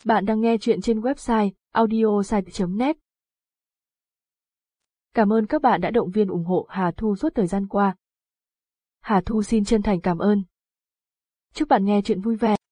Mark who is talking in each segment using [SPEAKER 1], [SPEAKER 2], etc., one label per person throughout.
[SPEAKER 1] Bạn đang nghe chuyện trên website audiosite.net. Cảm ơn các bạn đã động viên ủng hộ Hà Thu suốt thời gian qua. Hà Thu xin chân thành cảm ơn. Chúc bạn nghe chuyện vui vẻ.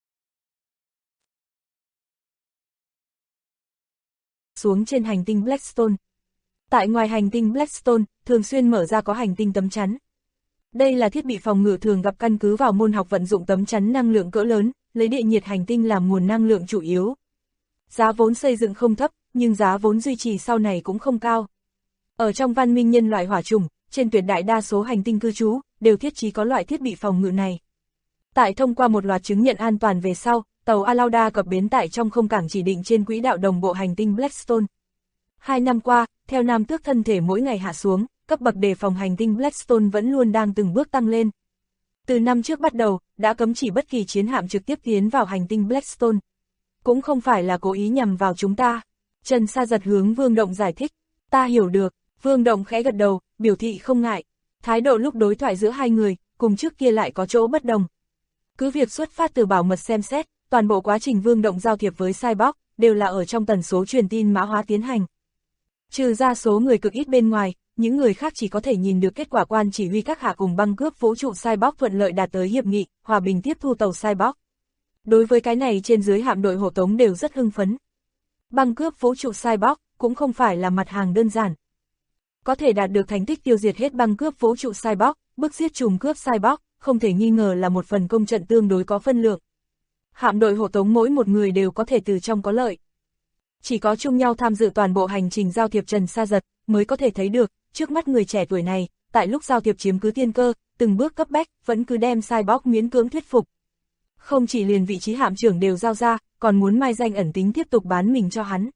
[SPEAKER 2] Xuống trên hành tinh Blackstone. Tại ngoài hành tinh Blackstone, thường xuyên mở ra có hành tinh tấm chắn. Đây là thiết bị phòng ngự thường gặp căn cứ vào môn học vận dụng tấm chắn năng lượng cỡ lớn, lấy địa nhiệt hành tinh làm nguồn năng lượng chủ yếu. Giá vốn xây dựng không thấp, nhưng giá vốn duy trì sau này cũng không cao. Ở trong văn minh nhân loại hỏa chủng, trên tuyệt đại đa số hành tinh cư trú, đều thiết trí có loại thiết bị phòng ngự này. Tại thông qua một loạt chứng nhận an toàn về sau, tàu Alauda cập bến tại trong không cảng chỉ định trên quỹ đạo đồng bộ hành tinh Blackstone. 2 năm qua, theo Nam Tước thân thể mỗi ngày hạ xuống, cấp bậc đề phòng hành tinh Blackstone vẫn luôn đang từng bước tăng lên. Từ năm trước bắt đầu, đã cấm chỉ bất kỳ chiến hạm trực tiếp tiến vào hành tinh Blackstone. Cũng không phải là cố ý nhằm vào chúng ta. Trần Sa Giật hướng Vương Động giải thích. Ta hiểu được. Vương Động khẽ gật đầu, biểu thị không ngại. Thái độ lúc đối thoại giữa hai người, cùng trước kia lại có chỗ bất đồng. Cứ việc xuất phát từ bảo mật xem xét, toàn bộ quá trình Vương Động giao thiệp với Cyborg, đều là ở trong tần số truyền tin mã hóa tiến hành. Trừ ra số người cực ít bên ngoài, những người khác chỉ có thể nhìn được kết quả quan chỉ huy các hạ cùng băng cướp vũ trụ Cyborg thuận lợi đạt tới hiệp nghị, hòa bình tiếp thu tàu Cyborg. Đối với cái này trên dưới hạm đội hộ tống đều rất hưng phấn. Băng cướp vũ trụ Cyborg cũng không phải là mặt hàng đơn giản. Có thể đạt được thành tích tiêu diệt hết băng cướp vũ trụ Cyborg, bức giết trùm cướp Cyborg, không thể nghi ngờ là một phần công trận tương đối có phân lượng. Hạm đội hộ tống mỗi một người đều có thể từ trong có lợi. Chỉ có chung nhau tham dự toàn bộ hành trình giao thiệp Trần Sa Giật mới có thể thấy được, trước mắt người trẻ tuổi này, tại lúc giao thiệp chiếm cứ tiên cơ, từng bước cấp bách, vẫn cứ đem Cyborg miễn cưỡng thuyết phục. Không chỉ liền vị trí hạm trưởng đều giao ra, còn muốn mai danh ẩn tính tiếp tục bán mình cho hắn.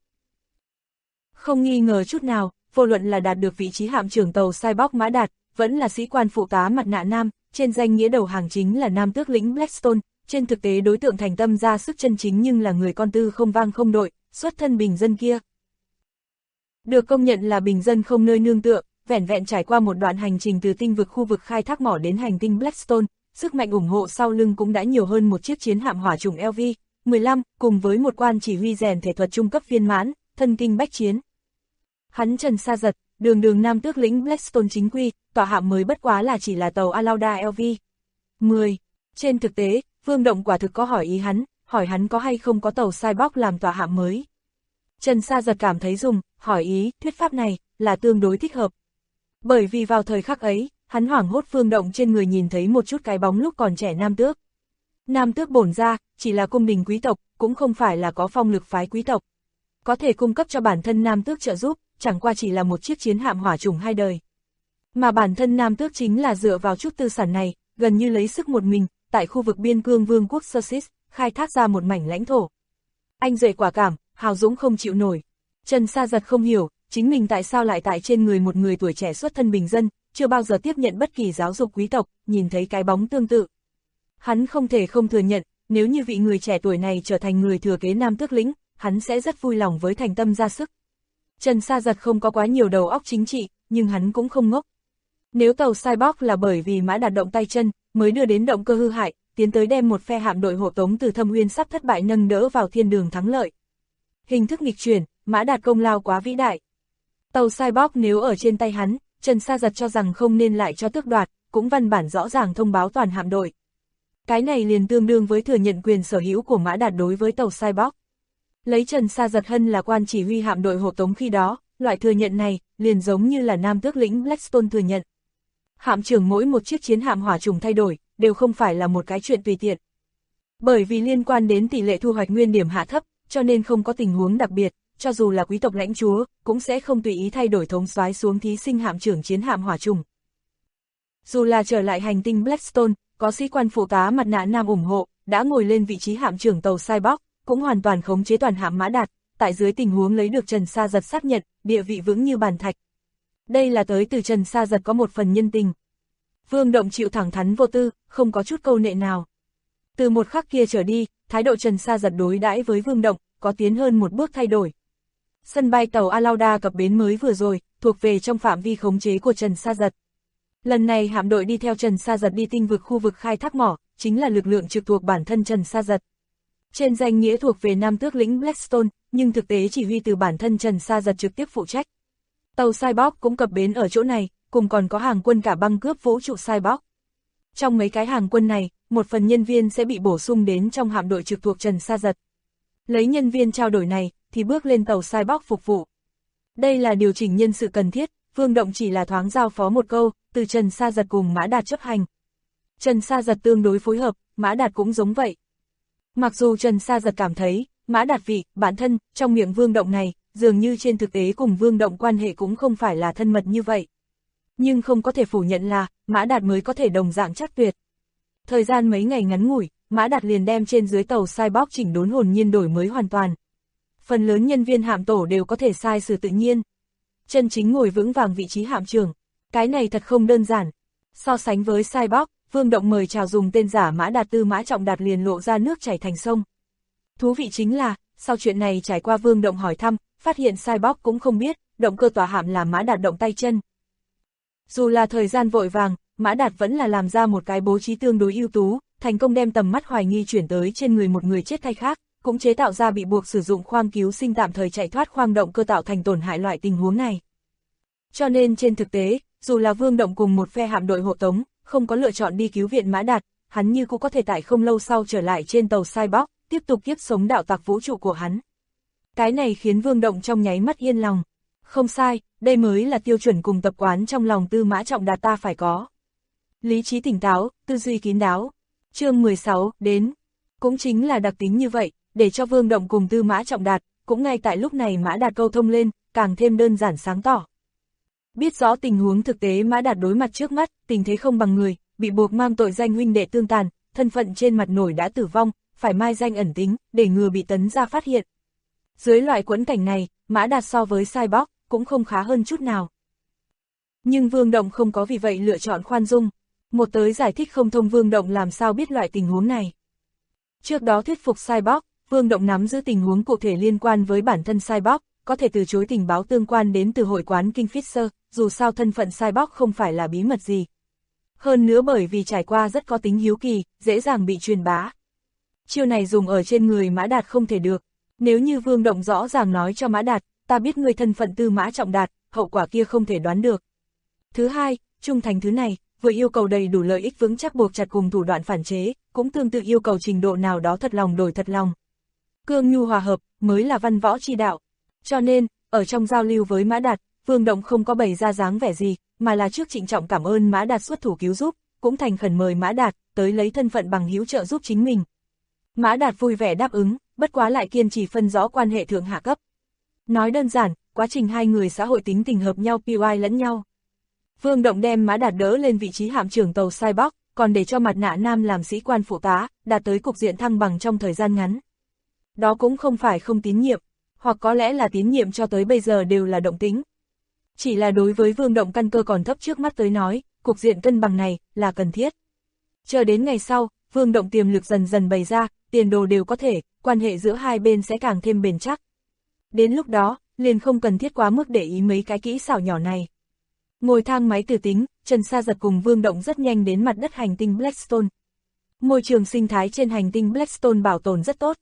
[SPEAKER 2] Không nghi ngờ chút nào, vô luận là đạt được vị trí hạm trưởng tàu Cyborg Mã Đạt, vẫn là sĩ quan phụ tá mặt nạ nam, trên danh nghĩa đầu hàng chính là Nam Tước lĩnh Blackstone, trên thực tế đối tượng thành tâm ra sức chân chính nhưng là người con tư không vang không đội, xuất thân bình dân kia. Được công nhận là bình dân không nơi nương tựa, vẻn vẹn trải qua một đoạn hành trình từ tinh vực khu vực khai thác mỏ đến hành tinh Blackstone, sức mạnh ủng hộ sau lưng cũng đã nhiều hơn một chiếc chiến hạm hỏa chủng LV-15, cùng với một quan chỉ huy rèn thể thuật trung cấp viên mãn, thân kinh bách chiến. Hắn Trần Sa Giật, đường Nam Tước lĩnh Blackstone chính quy, tọa hạm mới bất quá là chỉ là tàu Alauda LV-10. Trên thực tế, Vương Động quả thực có hỏi hắn có hay không có tàu Cyborg làm tọa hạm mới. Trần Sa Giật cảm thấy hỏi ý, thuyết pháp này, là tương đối thích hợp. Bởi vì vào thời khắc ấy, hắn hoảng hốt Vương Động trên người nhìn thấy một chút cái bóng lúc còn trẻ Nam Tước. Nam Tước bổn ra, chỉ là cung đình quý tộc, cũng không phải là có phong lực phái quý tộc. Có thể cung cấp cho bản thân Nam Tước trợ giúp, chẳng qua chỉ là một chiếc chiến hạm hỏa chủng 2 đời. Mà bản thân Nam Tước chính là dựa vào chút tư sản này, gần như lấy sức một mình, tại khu vực biên cương vương quốc Sussex, khai thác ra một mảnh lãnh thổ. Anh duệ quả cảm, hào dũng không chịu nổi. Trần Sa Giật không hiểu, chính mình tại sao lại tại trên người một người tuổi trẻ xuất thân bình dân, chưa bao giờ tiếp nhận bất kỳ giáo dục quý tộc, nhìn thấy cái bóng tương tự. Hắn không thể không thừa nhận, nếu như vị người trẻ tuổi này trở thành người thừa kế Nam Tước lĩnh, hắn sẽ rất vui lòng với thành tâm ra sức. Trần Sa Giật không có quá nhiều đầu óc chính trị, nhưng hắn cũng không ngốc. Nếu tàu Cyborg là bởi vì Mã Đạt động tay chân, mới đưa đến động cơ hư hại, tiến tới đem một phe hạm đội hộ tống từ Thâm Uyên sắp thất bại nâng đỡ vào thiên đường thắng lợi. Hình thức nghịch chuyển, Mã Đạt công lao quá vĩ đại. Tàu Cyborg nếu ở trên tay hắn, Trần Sa Giật cho rằng không nên lại cho tước đoạt, cũng văn bản rõ ràng thông báo toàn hạm đội. Cái này liền tương đương với thừa nhận quyền sở hữu của Mã Đạt đối với tàu Cyborg. Lấy Trần Sa Giật Hân là quan chỉ huy hạm đội hộ tống khi đó, loại thừa nhận này, liền giống như là Nam Tước lĩnh Blackstone thừa nhận. Hạm trưởng mỗi một chiếc chiến hạm hỏa chủng thay đổi, đều không phải là một cái chuyện tùy tiện. Bởi vì liên quan đến tỷ lệ thu hoạch nguyên điểm hạ thấp, cho nên không có tình huống đặc biệt, cho dù là quý tộc lãnh chúa, cũng sẽ không tùy ý thay đổi thống soái xuống thí sinh hạm trưởng chiến hạm hỏa chủng. Dù là trở lại hành tinh Blackstone, có sĩ quan phụ tá mặt nạ nam ủng hộ, đã ngồi lên vị trí hạm trưởng tàu Cyborg, cũng hoàn toàn khống chế toàn hạm Mã Đạt, tại dưới tình huống lấy được Trần Sa Giật xác nhận, địa vị vững như bàn thạch. Đây là tới từ Trần Sa Giật có một phần nhân tình. Vương Động chịu thẳng thắn vô tư, không có chút câu nệ nào. Từ một khắc kia trở đi, thái độ Trần Sa Giật đối đãi với Vương Động, có tiến hơn một bước thay đổi. Sân bay tàu Alauda cập bến mới vừa rồi, thuộc về trong phạm vi khống chế của Trần Sa Giật. Lần này hạm đội đi theo Trần Sa Giật đi tinh vực khu vực khai thác mỏ, chính là lực lượng trực thuộc bản thân Trần Sa Giật. Trên danh nghĩa thuộc về Nam Tước lĩnh Blackstone, nhưng thực tế chỉ huy từ bản thân Trần Sa Giật trực tiếp phụ trách. Tàu Cyborg cũng cập bến ở chỗ này, cùng còn có hàng quân cả băng cướp vũ trụ Cyborg. Trong mấy cái hàng quân này, một phần nhân viên sẽ bị bổ sung đến trong hạm đội trực thuộc Trần Sa Giật. Lấy nhân viên trao đổi này, thì bước lên tàu Cyborg phục vụ. Đây là điều chỉnh nhân sự cần thiết, Vương Động chỉ là thoáng giao phó một câu, từ Trần Sa Giật cùng Mã Đạt chấp hành. Trần Sa Giật tương đối phối hợp, Mã Đạt cũng giống vậy. Mặc dù Trần Sa Giật cảm thấy, Mã Đạt vị, bản thân, trong miệng Vương Động này, dường như trên thực tế cùng Vương Động quan hệ cũng không phải là thân mật như vậy. Nhưng không có thể phủ nhận là, Mã Đạt mới có thể đồng dạng chắc tuyệt. Thời gian mấy ngày ngắn ngủi, Mã Đạt liền đem trên dưới tàu Cyborg chỉnh đốn hồn nhiên đổi mới hoàn toàn. Phần lớn nhân viên hạm tổ đều có thể sai sử tự nhiên. Chân chính ngồi vững vàng vị trí hạm trưởng. Cái này thật không đơn giản. So sánh với Cyborg, Vương Động mời chào dùng tên giả Mã Đạt Tư Mã Trọng Đạt liền lộ ra nước chảy thành sông. Thú vị chính là, sau chuyện này trải qua Vương Động hỏi thăm, phát hiện Cyborg cũng không biết, động cơ tỏa hạm là Mã Đạt động tay chân. Dù là thời gian vội vàng, Mã Đạt vẫn là làm ra một cái bố trí tương đối ưu tú, thành công đem tầm mắt hoài nghi chuyển tới trên người một người chết thay khác, cũng chế tạo ra bị buộc sử dụng khoang cứu sinh tạm thời chạy thoát khoang động cơ tạo thành tổn hại loại tình huống này. Cho nên trên thực tế, dù là Vương Động cùng một phe hạm đội hộ tống, không có lựa chọn đi cứu viện Mã Đạt, hắn như cũng có thể tại không lâu sau trở lại trên tàu Cyborg, tiếp tục kiếp sống đạo tặc vũ trụ của hắn. Cái này khiến Vương Động trong nháy mắt yên lòng. Không sai, đây mới là tiêu chuẩn cùng tập quán trong lòng Tư Mã Trọng Đạt ta phải có. Lý trí tỉnh táo, tư duy kín đáo. Chương 16, đến. Cũng chính là đặc tính như vậy, để cho Vương Động cùng Tư Mã Trọng Đạt, cũng ngay tại lúc này Mã Đạt câu thông lên, càng thêm đơn giản sáng tỏ. Biết rõ tình huống thực tế Mã Đạt đối mặt trước mắt, tình thế không bằng người, bị buộc mang tội danh huynh đệ tương tàn, thân phận trên mặt nổi đã tử vong, phải mai danh ẩn tính, để ngừa bị Tấn gia phát hiện. Dưới loại quẫn cảnh này, Mã Đạt so với Cyborg, cũng không khá hơn chút nào. Nhưng Vương Động không có vì vậy lựa chọn khoan dung. Một tới giải thích không thông Vương Động làm sao biết loại tình huống này. Trước đó thuyết phục Cyborg, Vương Động nắm giữ tình huống cụ thể liên quan với bản thân Cyborg, có thể từ chối tình báo tương quan đến từ hội quán Kingfisher, dù sao thân phận Cyborg không phải là bí mật gì. Hơn nữa bởi vì trải qua rất có tính hiếu kỳ, dễ dàng bị truyền bá. Chiêu này dùng ở trên người Mã Đạt không thể được. Nếu như Vương Động rõ ràng nói cho Mã Đạt, ta biết người thân phận Tư Mã Trọng Đạt, hậu quả kia không thể đoán được. Thứ hai, trung thành thứ này, vừa yêu cầu đầy đủ lợi ích vững chắc buộc chặt cùng thủ đoạn phản chế, cũng tương tự yêu cầu trình độ nào đó thật lòng đổi thật lòng. Cương nhu hòa hợp, mới là văn võ chi đạo. Cho nên, ở trong giao lưu với Mã Đạt, Vương Động không có bày ra dáng vẻ gì, mà là trước trịnh trọng cảm ơn Mã Đạt xuất thủ cứu giúp, cũng thành khẩn mời Mã Đạt, tới lấy thân phận bằng hữu trợ giúp chính mình. Mã Đạt vui vẻ đáp ứng, bất quá lại kiên trì phân rõ quan hệ thượng hạ cấp. Nói đơn giản, quá trình hai người xã hội tính tình hợp nhau PY lẫn nhau. Vương Động đem Mã Đạt đỡ lên vị trí hạm trưởng tàu Cyborg, còn để cho Mặt Nạ Nam làm sĩ quan phụ tá, đạt tới cục diện thăng bằng trong thời gian ngắn. Đó cũng không phải không tín nhiệm, hoặc có lẽ là tín nhiệm cho tới bây giờ đều là động tính. Chỉ là đối với Vương Động căn cơ còn thấp trước mắt tới nói, cục diện cân bằng này là cần thiết. Chờ đến ngày sau, Vương Động tiềm lực dần dần bày ra, tiền đồ đều có thể, quan hệ giữa hai bên sẽ càng thêm bền chắc. Đến lúc đó, liền không cần thiết quá mức để ý mấy cái kỹ xảo nhỏ này. Ngồi thang máy từ tính, Trần Sa Giật cùng Vương Động rất nhanh đến mặt đất hành tinh Blackstone. Môi trường sinh thái trên hành tinh Blackstone bảo tồn rất tốt.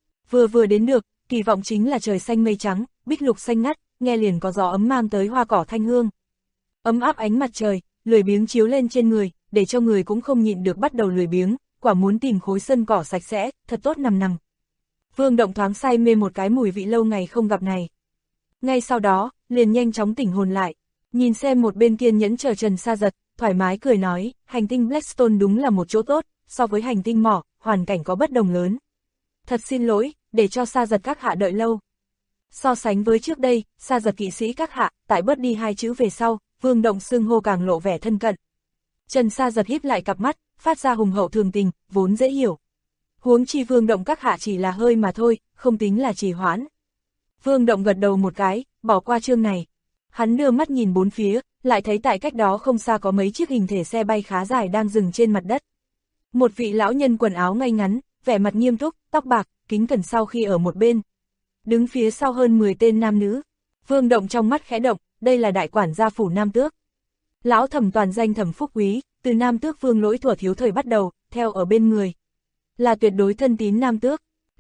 [SPEAKER 2] Vừa đến được, kỳ vọng chính là trời xanh mây trắng, bích lục xanh ngắt, nghe liền có gió ấm mang tới hoa cỏ thanh hương. Ấm áp ánh mặt trời, lười biếng chiếu lên trên người, để cho người cũng không nhịn được bắt đầu lười biếng, quả muốn tìm khối sân cỏ sạch sẽ, thật tốt nằm. Vương Động thoáng say mê một cái mùi vị lâu ngày không gặp này. Ngay sau đó, liền nhanh chóng tỉnh hồn lại, nhìn xem một bên kiên nhẫn chờ Trần Sa Giật, thoải mái cười nói, hành tinh Blackstone đúng là một chỗ tốt, so với hành tinh mỏ, hoàn cảnh có bất đồng lớn. Thật xin lỗi, để cho Sa Giật các hạ đợi lâu. So sánh với trước đây, Sa Giật kỵ sĩ các hạ, tại bớt đi hai chữ về sau, Vương Động xưng hô càng lộ vẻ thân cận. Trần Sa Giật híp lại cặp mắt, phát ra hùng hậu thường tình, vốn dễ hiểu. Huống chi Vương Động các hạ chỉ là hơi mà thôi, không tính là trì hoãn. Vương Động gật đầu một cái, bỏ qua chương này. Hắn đưa mắt nhìn bốn phía, lại thấy tại cách đó không xa có mấy chiếc hình thể xe bay khá dài đang dừng trên mặt đất. Một vị lão nhân quần áo ngay ngắn, vẻ mặt nghiêm túc, tóc bạc, kính cẩn sau khi ở một bên. Đứng phía sau hơn 10 tên nam nữ. Vương Động trong mắt khẽ động, đây là đại quản gia phủ Nam Tước. Lão Thẩm toàn danh Thẩm Phúc Quý, từ Nam Tước Vương Lỗi thuở thiếu thời bắt đầu, theo ở bên người. Là tuyệt đối thân tín Nam Tước.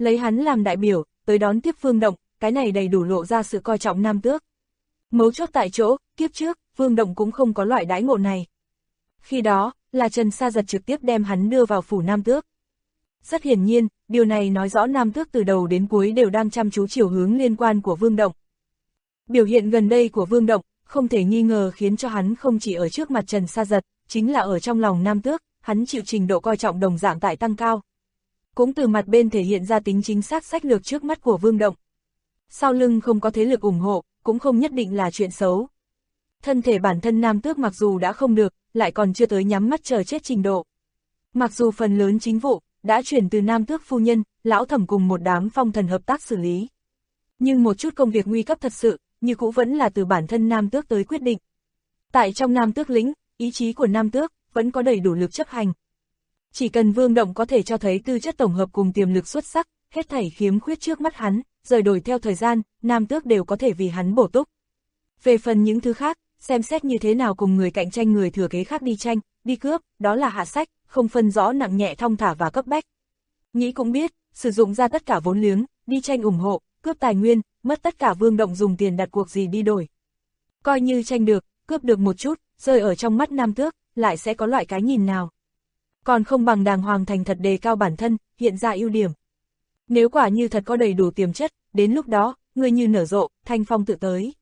[SPEAKER 2] lấy hắn làm đại biểu, tới đón tiếp Vương Động, cái này đầy đủ lộ ra sự coi trọng Nam Tước. Mấu chốt tại chỗ, kiếp trước, Vương Động cũng không có loại đãi ngộ này. Khi đó, là Trần Sa Giật trực tiếp đem hắn đưa vào phủ Nam Tước. Rất hiển nhiên, điều này nói rõ Nam Tước từ đầu đến cuối đều đang chăm chú chiều hướng liên quan của Vương Động. Biểu hiện gần đây của Vương Động, không thể nghi ngờ khiến cho hắn không chỉ ở trước mặt Trần Sa Giật, chính là ở trong lòng Nam Tước, hắn chịu trình độ coi trọng đồng dạng tại tăng cao. Cũng từ mặt bên thể hiện ra tính chính xác sách lược trước mắt của Vương Động. Sau lưng không có thế lực ủng hộ, cũng không nhất định là chuyện xấu. Thân thể bản thân Nam Tước mặc dù đã không được, lại còn chưa tới nhắm mắt chờ chết trình độ. Mặc dù phần lớn chính vụ, đã chuyển từ Nam Tước phu nhân, lão thẩm cùng một đám phong thần hợp tác xử lý. Nhưng một chút công việc nguy cấp thật sự, như cũ vẫn là từ bản thân Nam Tước tới quyết định. Tại trong Nam Tước lĩnh, ý chí của Nam Tước, vẫn có đầy đủ lực chấp hành. Chỉ cần Vương Động có thể cho thấy tư chất tổng hợp cùng tiềm lực xuất sắc, hết thảy khiếm khuyết trước mắt hắn, rời đổi theo thời gian, Nam Tước đều có thể vì hắn bổ túc. Về phần những thứ khác, xem xét như thế nào cùng người cạnh tranh người thừa kế khác đi tranh, đi cướp, đó là hạ sách, không phân rõ nặng nhẹ thong thả và cấp bách. Nghĩ cũng biết, sử dụng ra tất cả vốn liếng, đi tranh ủng hộ, cướp tài nguyên, mất tất cả Vương Động dùng tiền đặt cuộc gì đi đổi. Coi như tranh được, cướp được một chút, rơi ở trong mắt Nam Tước, lại sẽ có loại cái nhìn nào. Còn không bằng đàng hoàng thành thật đề cao bản thân, hiện ra ưu điểm. Nếu quả như thật có đầy đủ tiềm chất, đến lúc đó, người như nở rộ, thanh phong tự tới.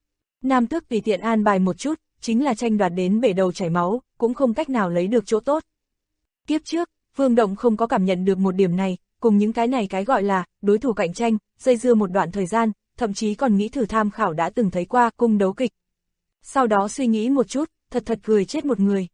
[SPEAKER 2] Nam Tước tùy tiện an bài một chút, chính là tranh đoạt đến bể đầu chảy máu, cũng không cách nào lấy được chỗ tốt. Kiếp trước, Vương Động không có cảm nhận được một điểm này, cùng những cái này cái gọi là đối thủ cạnh tranh, dây dưa một đoạn thời gian, thậm chí còn nghĩ thử tham khảo đã từng thấy qua cung đấu kịch. Sau đó suy nghĩ một chút, thật cười chết một người.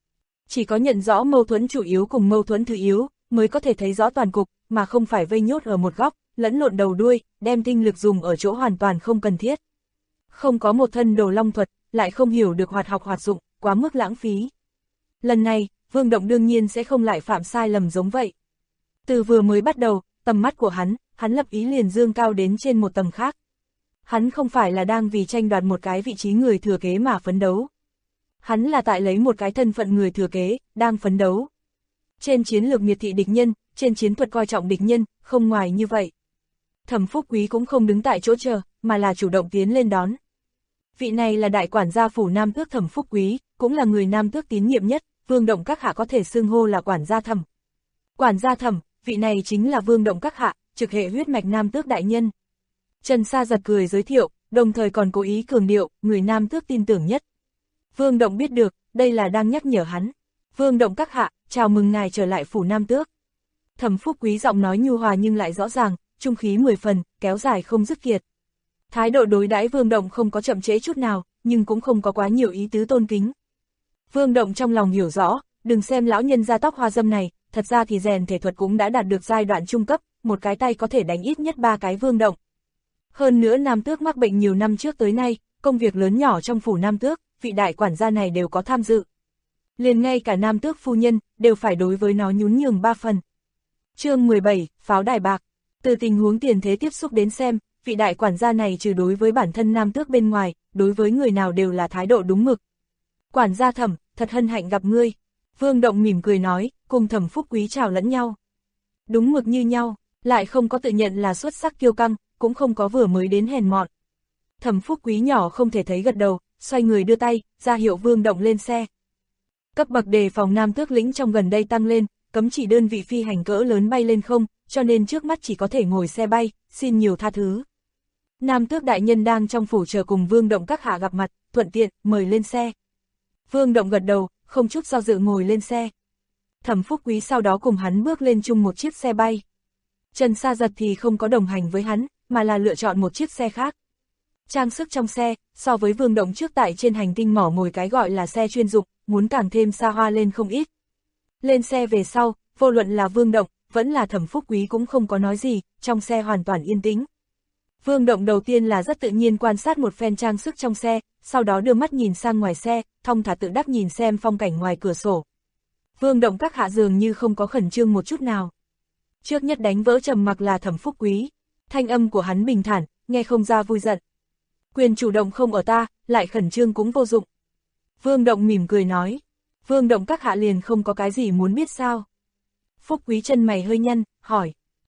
[SPEAKER 2] Chỉ có nhận rõ mâu thuẫn chủ yếu cùng mâu thuẫn thứ yếu, mới có thể thấy rõ toàn cục, mà không phải vây nhốt ở một góc, lẫn lộn đầu đuôi, đem tinh lực dùng ở chỗ hoàn toàn không cần thiết. Không có một thân đồ long thuật, lại không hiểu được hoạt học hoạt dụng, quá mức lãng phí. Lần này, Vương Động đương nhiên sẽ không lại phạm sai lầm giống vậy. Từ vừa mới bắt đầu, tầm mắt của hắn lập ý liền dương cao đến trên một tầng khác. Hắn không phải là đang vì tranh đoạt một cái vị trí người thừa kế mà phấn đấu. Hắn là tại lấy một cái thân phận người thừa kế, đang phấn đấu. Trên chiến lược miệt thị địch nhân, trên chiến thuật coi trọng địch nhân, không ngoài như vậy. Thẩm Phúc Quý cũng không đứng tại chỗ chờ, mà là chủ động tiến lên đón. Vị này là đại quản gia phủ Nam Tước Thẩm Phúc Quý, cũng là người Nam Tước tín nhiệm nhất, Vương Động các hạ có thể xưng hô là quản gia Thẩm. Quản gia Thẩm, vị này chính là Vương Động các hạ, trực hệ huyết mạch Nam Tước đại nhân. Trần Sa Giật cười giới thiệu, đồng thời còn cố ý cường điệu, người Nam Tước tin tưởng nhất. Vương Động biết được, đây là đang nhắc nhở hắn. Vương Động các hạ, chào mừng ngài trở lại phủ Nam Tước. Thẩm Phúc Quý giọng nói nhu hòa nhưng lại rõ ràng, trung khí 10 phần, kéo dài không dứt kiệt. Thái độ đối đãi Vương Động không có chậm trễ chút nào, nhưng cũng không có quá nhiều ý tứ tôn kính. Vương Động trong lòng hiểu rõ, đừng xem lão nhân gia tóc hoa dâm này, thật ra thì rèn thể thuật cũng đã đạt được giai đoạn trung cấp, một cái tay có thể đánh ít nhất 3 cái Vương Động. Hơn nữa Nam Tước mắc bệnh nhiều năm trước tới nay, công việc lớn nhỏ trong phủ Nam Tước, vị đại quản gia này đều có tham dự. Liền ngay cả Nam Tước phu nhân, đều phải đối với nó nhún nhường 3 phần. Chương 17, Pháo đài bạc. Từ tình huống tiền thế tiếp xúc đến xem, vị đại quản gia này trừ đối với bản thân Nam Tước bên ngoài, đối với người nào đều là thái độ đúng mực. Quản gia Thẩm, thật hân hạnh gặp ngươi. Vương Động mỉm cười nói, cùng Thẩm Phúc Quý chào lẫn nhau. Đúng mực như nhau, lại không có tự nhận là xuất sắc kiêu căng, cũng không có vừa mới đến hèn mọn. Thẩm Phúc Quý nhỏ không thể thấy gật đầu, xoay người đưa tay, ra hiệu Vương Động lên xe. Cấp bậc đề phòng Nam Tước lĩnh trong gần đây tăng lên, cấm chỉ đơn vị phi hành cỡ lớn bay lên không, cho nên trước mắt chỉ có thể ngồi xe bay, xin nhiều tha thứ. Nam Tước đại nhân đang trong phủ chờ cùng Vương Động các hạ gặp mặt, thuận tiện, mời lên xe. Vương Động gật đầu, không chút do dự ngồi lên xe. Thẩm Phúc Quý sau đó cùng hắn bước lên chung một chiếc xe bay. Trần Sa Giật thì không có đồng hành với hắn, mà là lựa chọn một chiếc xe khác. Trang sức trong xe, so với Vương Động trước tại trên hành tinh mỏ mồi cái gọi là xe chuyên dụng, muốn càng thêm xa hoa lên không ít. Lên xe về sau, vô luận là Vương Động, vẫn là Thẩm Phúc Quý cũng không có nói gì, trong xe hoàn toàn yên tĩnh. Vương Động đầu tiên là rất tự nhiên quan sát một phen trang sức trong xe, sau đó đưa mắt nhìn sang ngoài xe, thong thả tự đắc nhìn xem phong cảnh ngoài cửa sổ. Vương Động các hạ dường như không có khẩn trương một chút nào. Trước nhất đánh vỡ trầm mặc là Thẩm Phúc Quý. Thanh âm của hắn bình thản, nghe không ra vui giận. Quyền chủ động không ở ta, lại khẩn trương cũng vô dụng. Vương Động mỉm cười nói. Vương Động các hạ liền không có cái gì muốn biết sao. Phúc Quý chân mày hơi nhăn, hỏi.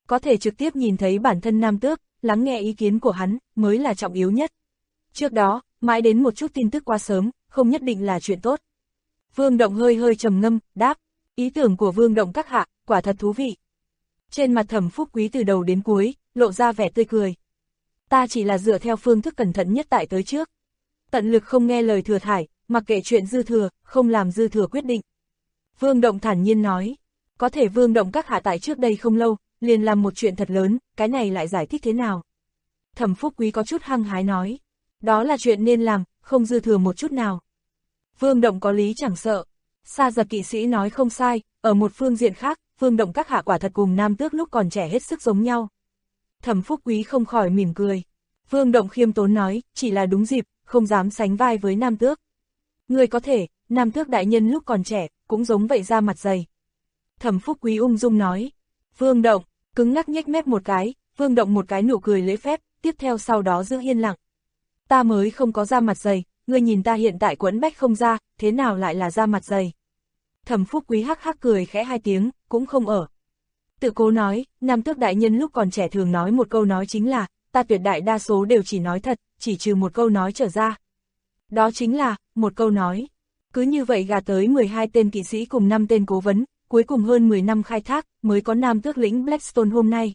[SPEAKER 2] Có thể trực tiếp nhìn thấy bản thân Nam Tước, lắng nghe ý kiến của hắn, mới là trọng yếu nhất. Trước đó, mãi đến một chút tin tức quá sớm, không nhất định là chuyện tốt. Vương Động hơi hơi trầm ngâm, đáp, ý tưởng của Vương Động các hạ, quả thật thú vị. Trên mặt Thẩm Phúc Quý từ đầu đến cuối, lộ ra vẻ tươi cười. Ta chỉ là dựa theo phương thức cẩn thận nhất tại tới trước. Tận lực không nghe lời thừa thải, mặc kệ chuyện dư thừa, không làm dư thừa quyết định. Vương Động thản nhiên nói, có thể Vương Động các hạ tại trước đây không lâu, liền làm một chuyện thật lớn, cái này lại giải thích thế nào? Thẩm Phúc Quý có chút hăng hái nói, đó là chuyện nên làm, không dư thừa một chút nào. Vương Động có lý chẳng sợ. Sa Giật kỵ sĩ nói không sai, ở một phương diện khác, Vương Động các hạ quả thật cùng Nam Tước lúc còn trẻ hết sức giống nhau. Thẩm Phúc Quý không khỏi mỉm cười. Vương Động khiêm tốn nói, chỉ là đúng dịp, không dám sánh vai với Nam Tước. Người có thể, Nam Tước đại nhân lúc còn trẻ, cũng giống vậy ra mặt dày. Thẩm Phúc Quý ung dung nói. Vương Động, cứng ngắc nhếch mép một cái, Vương Động một cái nụ cười lễ phép, tiếp theo sau đó giữ yên lặng. Ta mới không có da mặt dày, ngươi nhìn ta hiện tại quẫn bách không ra, thế nào lại là da mặt dày. Thẩm Phúc Quý hắc hắc cười khẽ hai tiếng, cũng không ở. Tự cố nói, Nam Tước đại nhân lúc còn trẻ thường nói một câu nói chính là, ta tuyệt đại đa số đều chỉ nói thật, chỉ trừ một câu nói trở ra. Đó chính là, một câu nói. Cứ như vậy gà tới 12 tên kỵ sĩ cùng 5 tên cố vấn, cuối cùng hơn 10 năm khai thác, mới có Nam Tước lĩnh Blackstone hôm nay.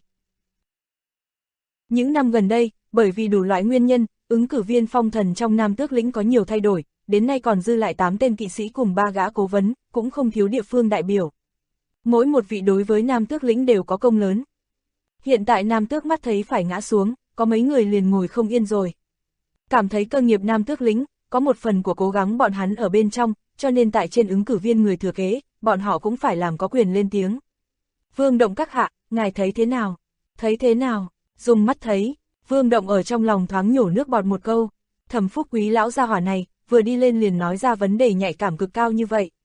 [SPEAKER 2] Những năm gần đây, bởi vì đủ loại nguyên nhân, ứng cử viên phong thần trong Nam Tước lĩnh có nhiều thay đổi, đến nay còn dư lại 8 tên kỵ sĩ cùng 3 gã cố vấn, cũng không thiếu địa phương đại biểu. Mỗi một vị đối với Nam Tước lĩnh đều có công lớn. Hiện tại Nam Tước mắt thấy phải ngã xuống, có mấy người liền ngồi không yên rồi. Cảm thấy cơ nghiệp Nam Tước lĩnh, có một phần của cố gắng bọn hắn ở bên trong, cho nên tại trên ứng cử viên người thừa kế, bọn họ cũng phải làm có quyền lên tiếng. Vương Động các hạ, ngài thấy thế nào? Thấy thế nào? Dùng mắt thấy. Vương Động ở trong lòng thoáng nhổ nước bọt một câu. Thẩm Phúc Quý lão gia hỏa này, vừa đi lên liền nói ra vấn đề nhạy cảm cực cao như vậy.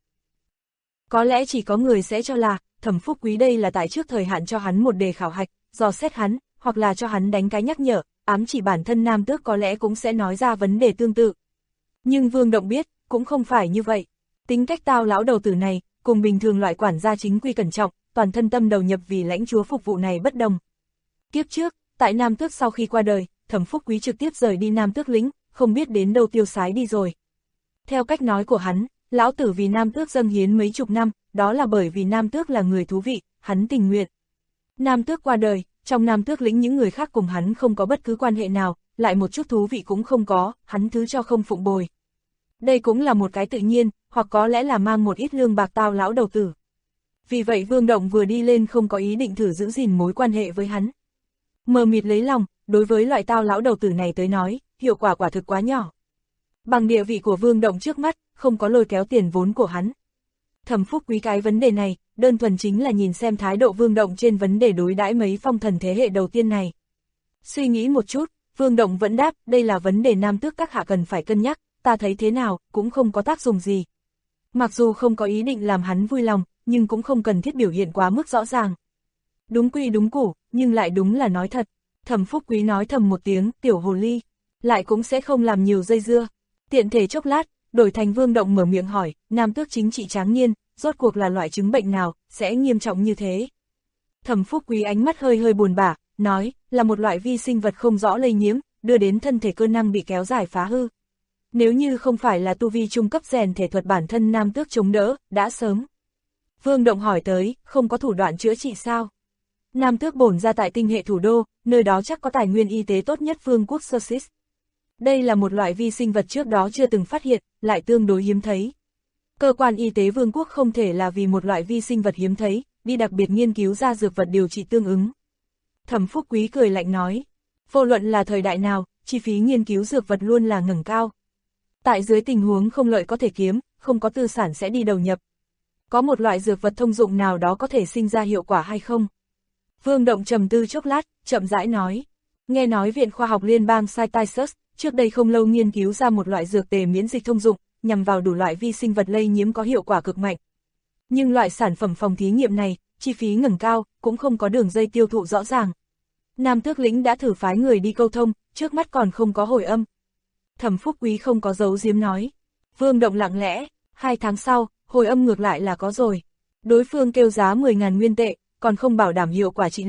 [SPEAKER 2] Có lẽ chỉ có người sẽ cho là, Thẩm Phúc Quý đây là tại trước thời hạn cho hắn một đề khảo hạch, dò xét hắn, hoặc là cho hắn đánh cái nhắc nhở, ám chỉ bản thân Nam Tước có lẽ cũng sẽ nói ra vấn đề tương tự. Nhưng Vương Động biết, cũng không phải như vậy. Tính cách Tao lão đầu tử này, cùng bình thường loại quản gia chính quy cẩn trọng, toàn thân tâm đầu nhập vì lãnh chúa phục vụ này bất đồng. Kiếp trước, tại Nam Tước sau khi qua đời, Thẩm Phúc Quý trực tiếp rời đi Nam Tước lĩnh, không biết đến đâu tiêu sái đi rồi. Theo cách nói của hắn, lão tử vì Nam Tước dâng hiến mấy chục năm, đó là bởi vì Nam Tước là người thú vị, hắn tình nguyện. Nam Tước qua đời, trong Nam Tước lĩnh những người khác cùng hắn không có bất cứ quan hệ nào, lại một chút thú vị cũng không có, hắn thứ cho không phụng bồi. Đây cũng là một cái tự nhiên, hoặc có lẽ là mang một ít lương bạc Tao lão đầu tử. Vì vậy Vương Động vừa đi lên không có ý định thử giữ gìn mối quan hệ với hắn. Mờ mịt lấy lòng, đối với loại Tao lão đầu tử này tới nói, hiệu quả quả thực quá nhỏ. Bằng địa vị của Vương Động trước mắt, không có lôi kéo tiền vốn của hắn. Thẩm Phúc Quý cái vấn đề này, đơn thuần chính là nhìn xem thái độ Vương Động trên vấn đề đối đãi mấy phong thần thế hệ đầu tiên này. Suy nghĩ một chút, Vương Động vẫn đáp, đây là vấn đề Nam Tước các hạ cần phải cân nhắc, ta thấy thế nào, cũng không có tác dụng gì. Mặc dù không có ý định làm hắn vui lòng, nhưng cũng không cần thiết biểu hiện quá mức rõ ràng. Đúng quy đúng củ, nhưng lại đúng là nói thật. Thẩm Phúc Quý nói thầm một tiếng, tiểu hồ ly, lại cũng sẽ không làm nhiều dây dưa. Tiện thể chốc lát, đổi thành Vương Động mở miệng hỏi, Nam Tước chính trị tráng niên, rốt cuộc là loại chứng bệnh nào, sẽ nghiêm trọng như thế. Thẩm Phúc Quý ánh mắt hơi hơi buồn bã, nói, là một loại vi sinh vật không rõ lây nhiễm, đưa đến thân thể cơ năng bị kéo dài phá hư. Nếu như không phải là tu vi trung cấp rèn thể thuật bản thân Nam Tước chống đỡ, đã sớm. Vương Động hỏi tới, không có thủ đoạn chữa trị sao? Nam Tước bổn ra tại tinh hệ thủ đô, nơi đó chắc có tài nguyên y tế tốt nhất vương quốc Sussex. Đây là một loại vi sinh vật trước đó chưa từng phát hiện, lại tương đối hiếm thấy. Cơ quan y tế vương quốc không thể là vì một loại vi sinh vật hiếm thấy, đi đặc biệt nghiên cứu ra dược vật điều trị tương ứng. Thẩm Phúc Quý cười lạnh nói, vô luận là thời đại nào, chi phí nghiên cứu dược vật luôn là ngẩng cao. Tại dưới tình huống không lợi có thể kiếm, không có tư sản sẽ đi đầu nhập. Có một loại dược vật thông dụng nào đó có thể sinh ra hiệu quả hay không? Vương Động trầm tư chốc lát, chậm rãi nói. Nghe nói Viện Khoa học Liên bang Massachusetts, trước đây không lâu nghiên cứu ra một loại dược tề miễn dịch thông dụng, nhằm vào đủ loại vi sinh vật lây nhiễm có hiệu quả cực mạnh. Nhưng loại sản phẩm phòng thí nghiệm này, chi phí ngẩng cao, cũng không có đường dây tiêu thụ rõ ràng. Nam Tước lĩnh đã thử phái người đi câu thông, trước mắt còn không có hồi âm. Thẩm Phúc Quý không có giấu giếm nói. Vương Động lặng lẽ, 2 tháng sau, hồi âm ngược lại là có rồi. Đối phương kêu giá 10.000 nguyên tệ, còn không bảo đảm hiệu quả trị liệu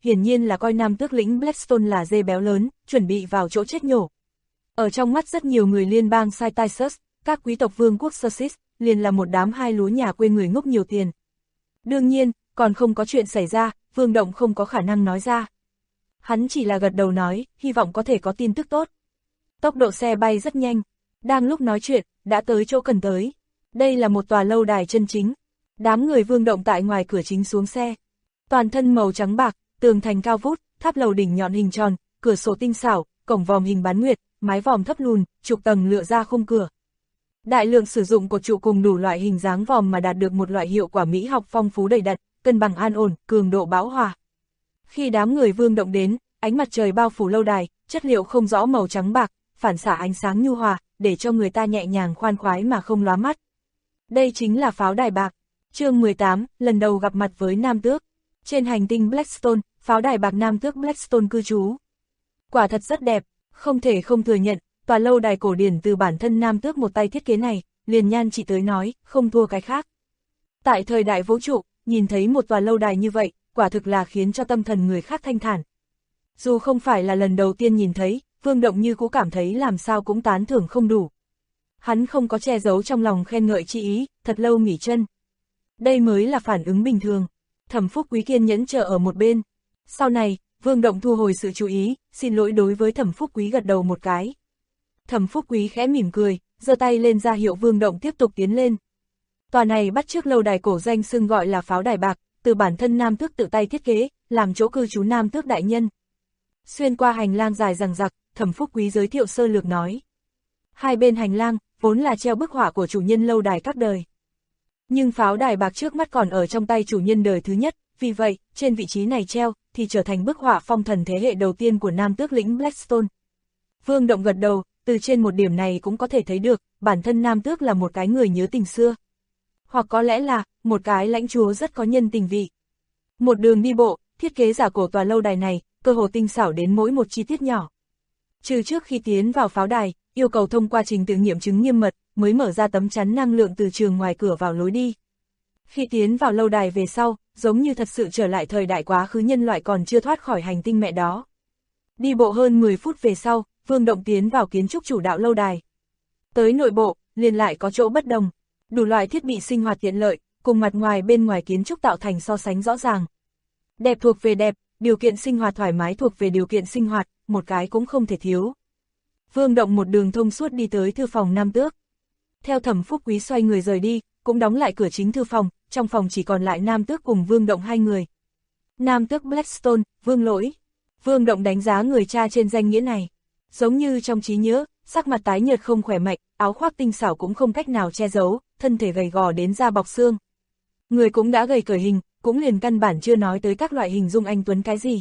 [SPEAKER 2] hiển nhiên là coi nam tước lĩnh Blackstone là dê béo lớn, chuẩn bị vào chỗ chết nhổ. Ở trong mắt rất nhiều người liên bang Cytisus, các quý tộc vương quốc Sussex, liền là một đám hai lúa nhà quê người ngốc nhiều tiền. Đương nhiên, còn không có chuyện xảy ra, Vương Động không có khả năng nói ra. Hắn chỉ là gật đầu nói, hy vọng có thể có tin tức tốt. Tốc độ xe bay rất nhanh, đang lúc nói chuyện, đã tới chỗ cần tới. Đây là một tòa lâu đài chân chính. Đám người Vương Động tại ngoài cửa chính xuống xe. Toàn thân màu trắng bạc, tường thành cao vút, tháp lầu đỉnh nhọn hình tròn, cửa sổ tinh xảo, cổng vòm hình bán nguyệt, mái vòm thấp lùn, trục tầng lựa ra khung cửa. Đại lượng sử dụng cột trụ cùng đủ loại hình dáng vòm mà đạt được một loại hiệu quả mỹ học phong phú đầy đặn, cân bằng an ổn, cường độ bão hòa. Khi đám người Vương Động đến, ánh mặt trời bao phủ lâu đài, chất liệu không rõ màu trắng bạc, phản xạ ánh sáng nhu hòa, để cho người ta nhẹ nhàng khoan khoái mà không lóa mắt. Đây chính là pháo đài bạc. Chương 18, lần đầu gặp mặt với Nam Tước. Trên hành tinh Blackstone, pháo đài bạc Nam Tước Blackstone cư trú. Quả thật rất đẹp, không thể không thừa nhận, tòa lâu đài cổ điển từ bản thân Nam Tước một tay thiết kế này, liền nhan chỉ tới nói, không thua cái khác. Tại thời đại vũ trụ, nhìn thấy một tòa lâu đài như vậy, quả thực là khiến cho tâm thần người khác thanh thản. Dù không phải là lần đầu tiên nhìn thấy, Vương Động như cũng cảm thấy làm sao cũng tán thưởng không đủ. Hắn không có che giấu trong lòng khen ngợi chi ý, thật lâu nghỉ chân. Đây mới là phản ứng bình thường. Thẩm Phúc Quý kiên nhẫn chờ ở một bên. Sau này, Vương Động thu hồi sự chú ý, xin lỗi đối với Thẩm Phúc Quý gật đầu một cái. Thẩm Phúc Quý khẽ mỉm cười, giơ tay lên ra hiệu Vương Động tiếp tục tiến lên. Tòa này bắt chước lâu đài cổ danh xưng gọi là pháo đài bạc, từ bản thân Nam Tước tự tay thiết kế, làm chỗ cư trú Nam Tước đại nhân. Xuyên qua hành lang dài dằng dặc, Thẩm Phúc Quý giới thiệu sơ lược nói. Hai bên hành lang, vốn là treo bức họa của chủ nhân lâu đài các đời. Nhưng pháo đài bạc trước mắt còn ở trong tay chủ nhân đời thứ nhất, vì vậy, trên vị trí này treo, thì trở thành bức họa phong thần thế hệ đầu tiên của Nam Tước lĩnh Blackstone. Vương Động gật đầu, từ trên một điểm này cũng có thể thấy được, bản thân Nam Tước là một cái người nhớ tình xưa. Hoặc có lẽ là, một cái lãnh chúa rất có nhân tình vị. Một đường đi bộ, thiết kế giả cổ tòa lâu đài này, cơ hồ tinh xảo đến mỗi một chi tiết nhỏ. Trừ trước khi tiến vào pháo đài, yêu cầu thông qua trình tự nghiệm chứng nghiêm mật, mới mở ra tấm chắn năng lượng từ trường ngoài cửa vào lối đi. Khi tiến vào lâu đài về sau, giống như thật sự trở lại thời đại quá khứ nhân loại còn chưa thoát khỏi hành tinh mẹ đó. Đi bộ hơn 10 phút về sau, Vương Động tiến vào kiến trúc chủ đạo lâu đài. Tới nội bộ, liền lại có chỗ bất đồng. Đủ loại thiết bị sinh hoạt tiện lợi, cùng mặt ngoài bên ngoài kiến trúc tạo thành so sánh rõ ràng. Đẹp thuộc về đẹp, điều kiện sinh hoạt thoải mái thuộc về điều kiện sinh hoạt, một cái cũng không thể thiếu. Vương Động một đường thông suốt đi tới thư phòng Nam Tước. Theo Thẩm Phúc Quý xoay người rời đi, cũng đóng lại cửa chính thư phòng, trong phòng chỉ còn lại Nam Tước cùng Vương Động hai người. Nam Tước Blackstone, Vương Lỗi. Vương Động đánh giá người cha trên danh nghĩa này. Giống như trong trí nhớ, sắc mặt tái nhợt không khỏe mạnh, áo khoác tinh xảo cũng không cách nào che giấu, thân thể gầy gò đến da bọc xương. Người cũng đã gầy cởi hình, cũng liền căn bản chưa nói tới các loại hình dung anh tuấn cái gì.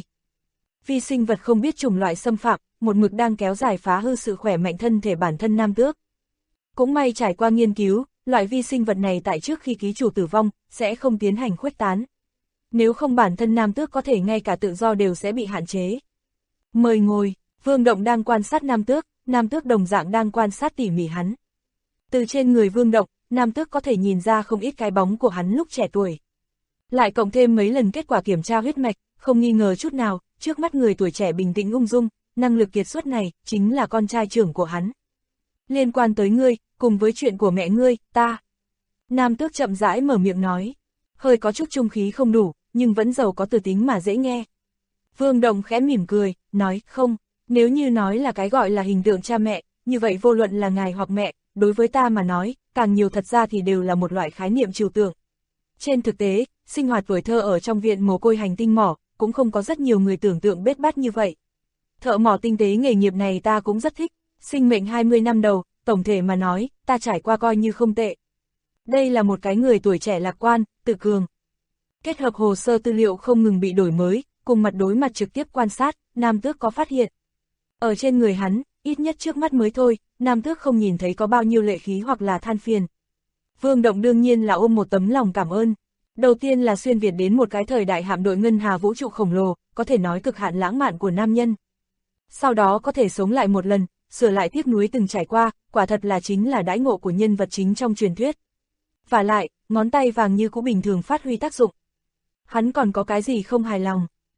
[SPEAKER 2] Vi sinh vật không biết chủng loại xâm phạm, một mực đang kéo dài phá hư sự khỏe mạnh thân thể bản thân Nam Tước. Cũng may trải qua nghiên cứu, loại vi sinh vật này tại trước khi ký chủ tử vong, sẽ không tiến hành khuếch tán. Nếu không bản thân Nam Tước có thể ngay cả tự do đều sẽ bị hạn chế. Mời ngồi, Vương Động đang quan sát Nam Tước đồng dạng đang quan sát tỉ mỉ hắn. Từ trên người Vương Động, Nam Tước có thể nhìn ra không ít cái bóng của hắn lúc trẻ tuổi. Lại cộng thêm mấy lần kết quả kiểm tra huyết mạch, không nghi ngờ chút nào, trước mắt người tuổi trẻ bình tĩnh ung dung, năng lực kiệt xuất này, chính là con trai trưởng của hắn. Liên quan tới ngươi, cùng với chuyện của mẹ ngươi, ta. Nam Tước chậm rãi mở miệng nói. Hơi có chút trung khí không đủ, nhưng vẫn giàu có từ tính mà dễ nghe. Vương Động khẽ mỉm cười, nói, không, nếu như nói là cái gọi là hình tượng cha mẹ, như vậy vô luận là ngài hoặc mẹ, đối với ta mà nói, càng nhiều thật ra thì đều là một loại khái niệm trừu tượng. Trên thực tế, sinh hoạt tuổi thơ ở trong viện mồ côi hành tinh mỏ, cũng không có rất nhiều người tưởng tượng bết bát như vậy. Thợ mỏ tinh tế nghề nghiệp này ta cũng rất thích, sinh mệnh 20 năm đầu, tổng thể mà nói, ta trải qua coi như không tệ. Đây là một cái người tuổi trẻ lạc quan, tự cường. Kết hợp hồ sơ tư liệu không ngừng bị đổi mới, cùng mặt đối mặt trực tiếp quan sát, Nam Tước có phát hiện. Ở trên người hắn, ít nhất trước mắt mới thôi, Nam Tước không nhìn thấy có bao nhiêu lệ khí hoặc là than phiền. Vương Động đương nhiên là ôm một tấm lòng cảm ơn. Đầu tiên là xuyên Việt đến một cái thời đại hạm đội ngân hà vũ trụ khổng lồ, có thể nói cực hạn lãng mạn của nam nhân. Sau đó có thể sống lại một lần, sửa lại tiếc nuối từng trải qua, quả thật là chính là đãi ngộ của nhân vật chính trong truyền thuyết. Và lại, ngón tay vàng như cũ bình thường phát huy tác dụng. Hắn còn có cái gì không hài lòng?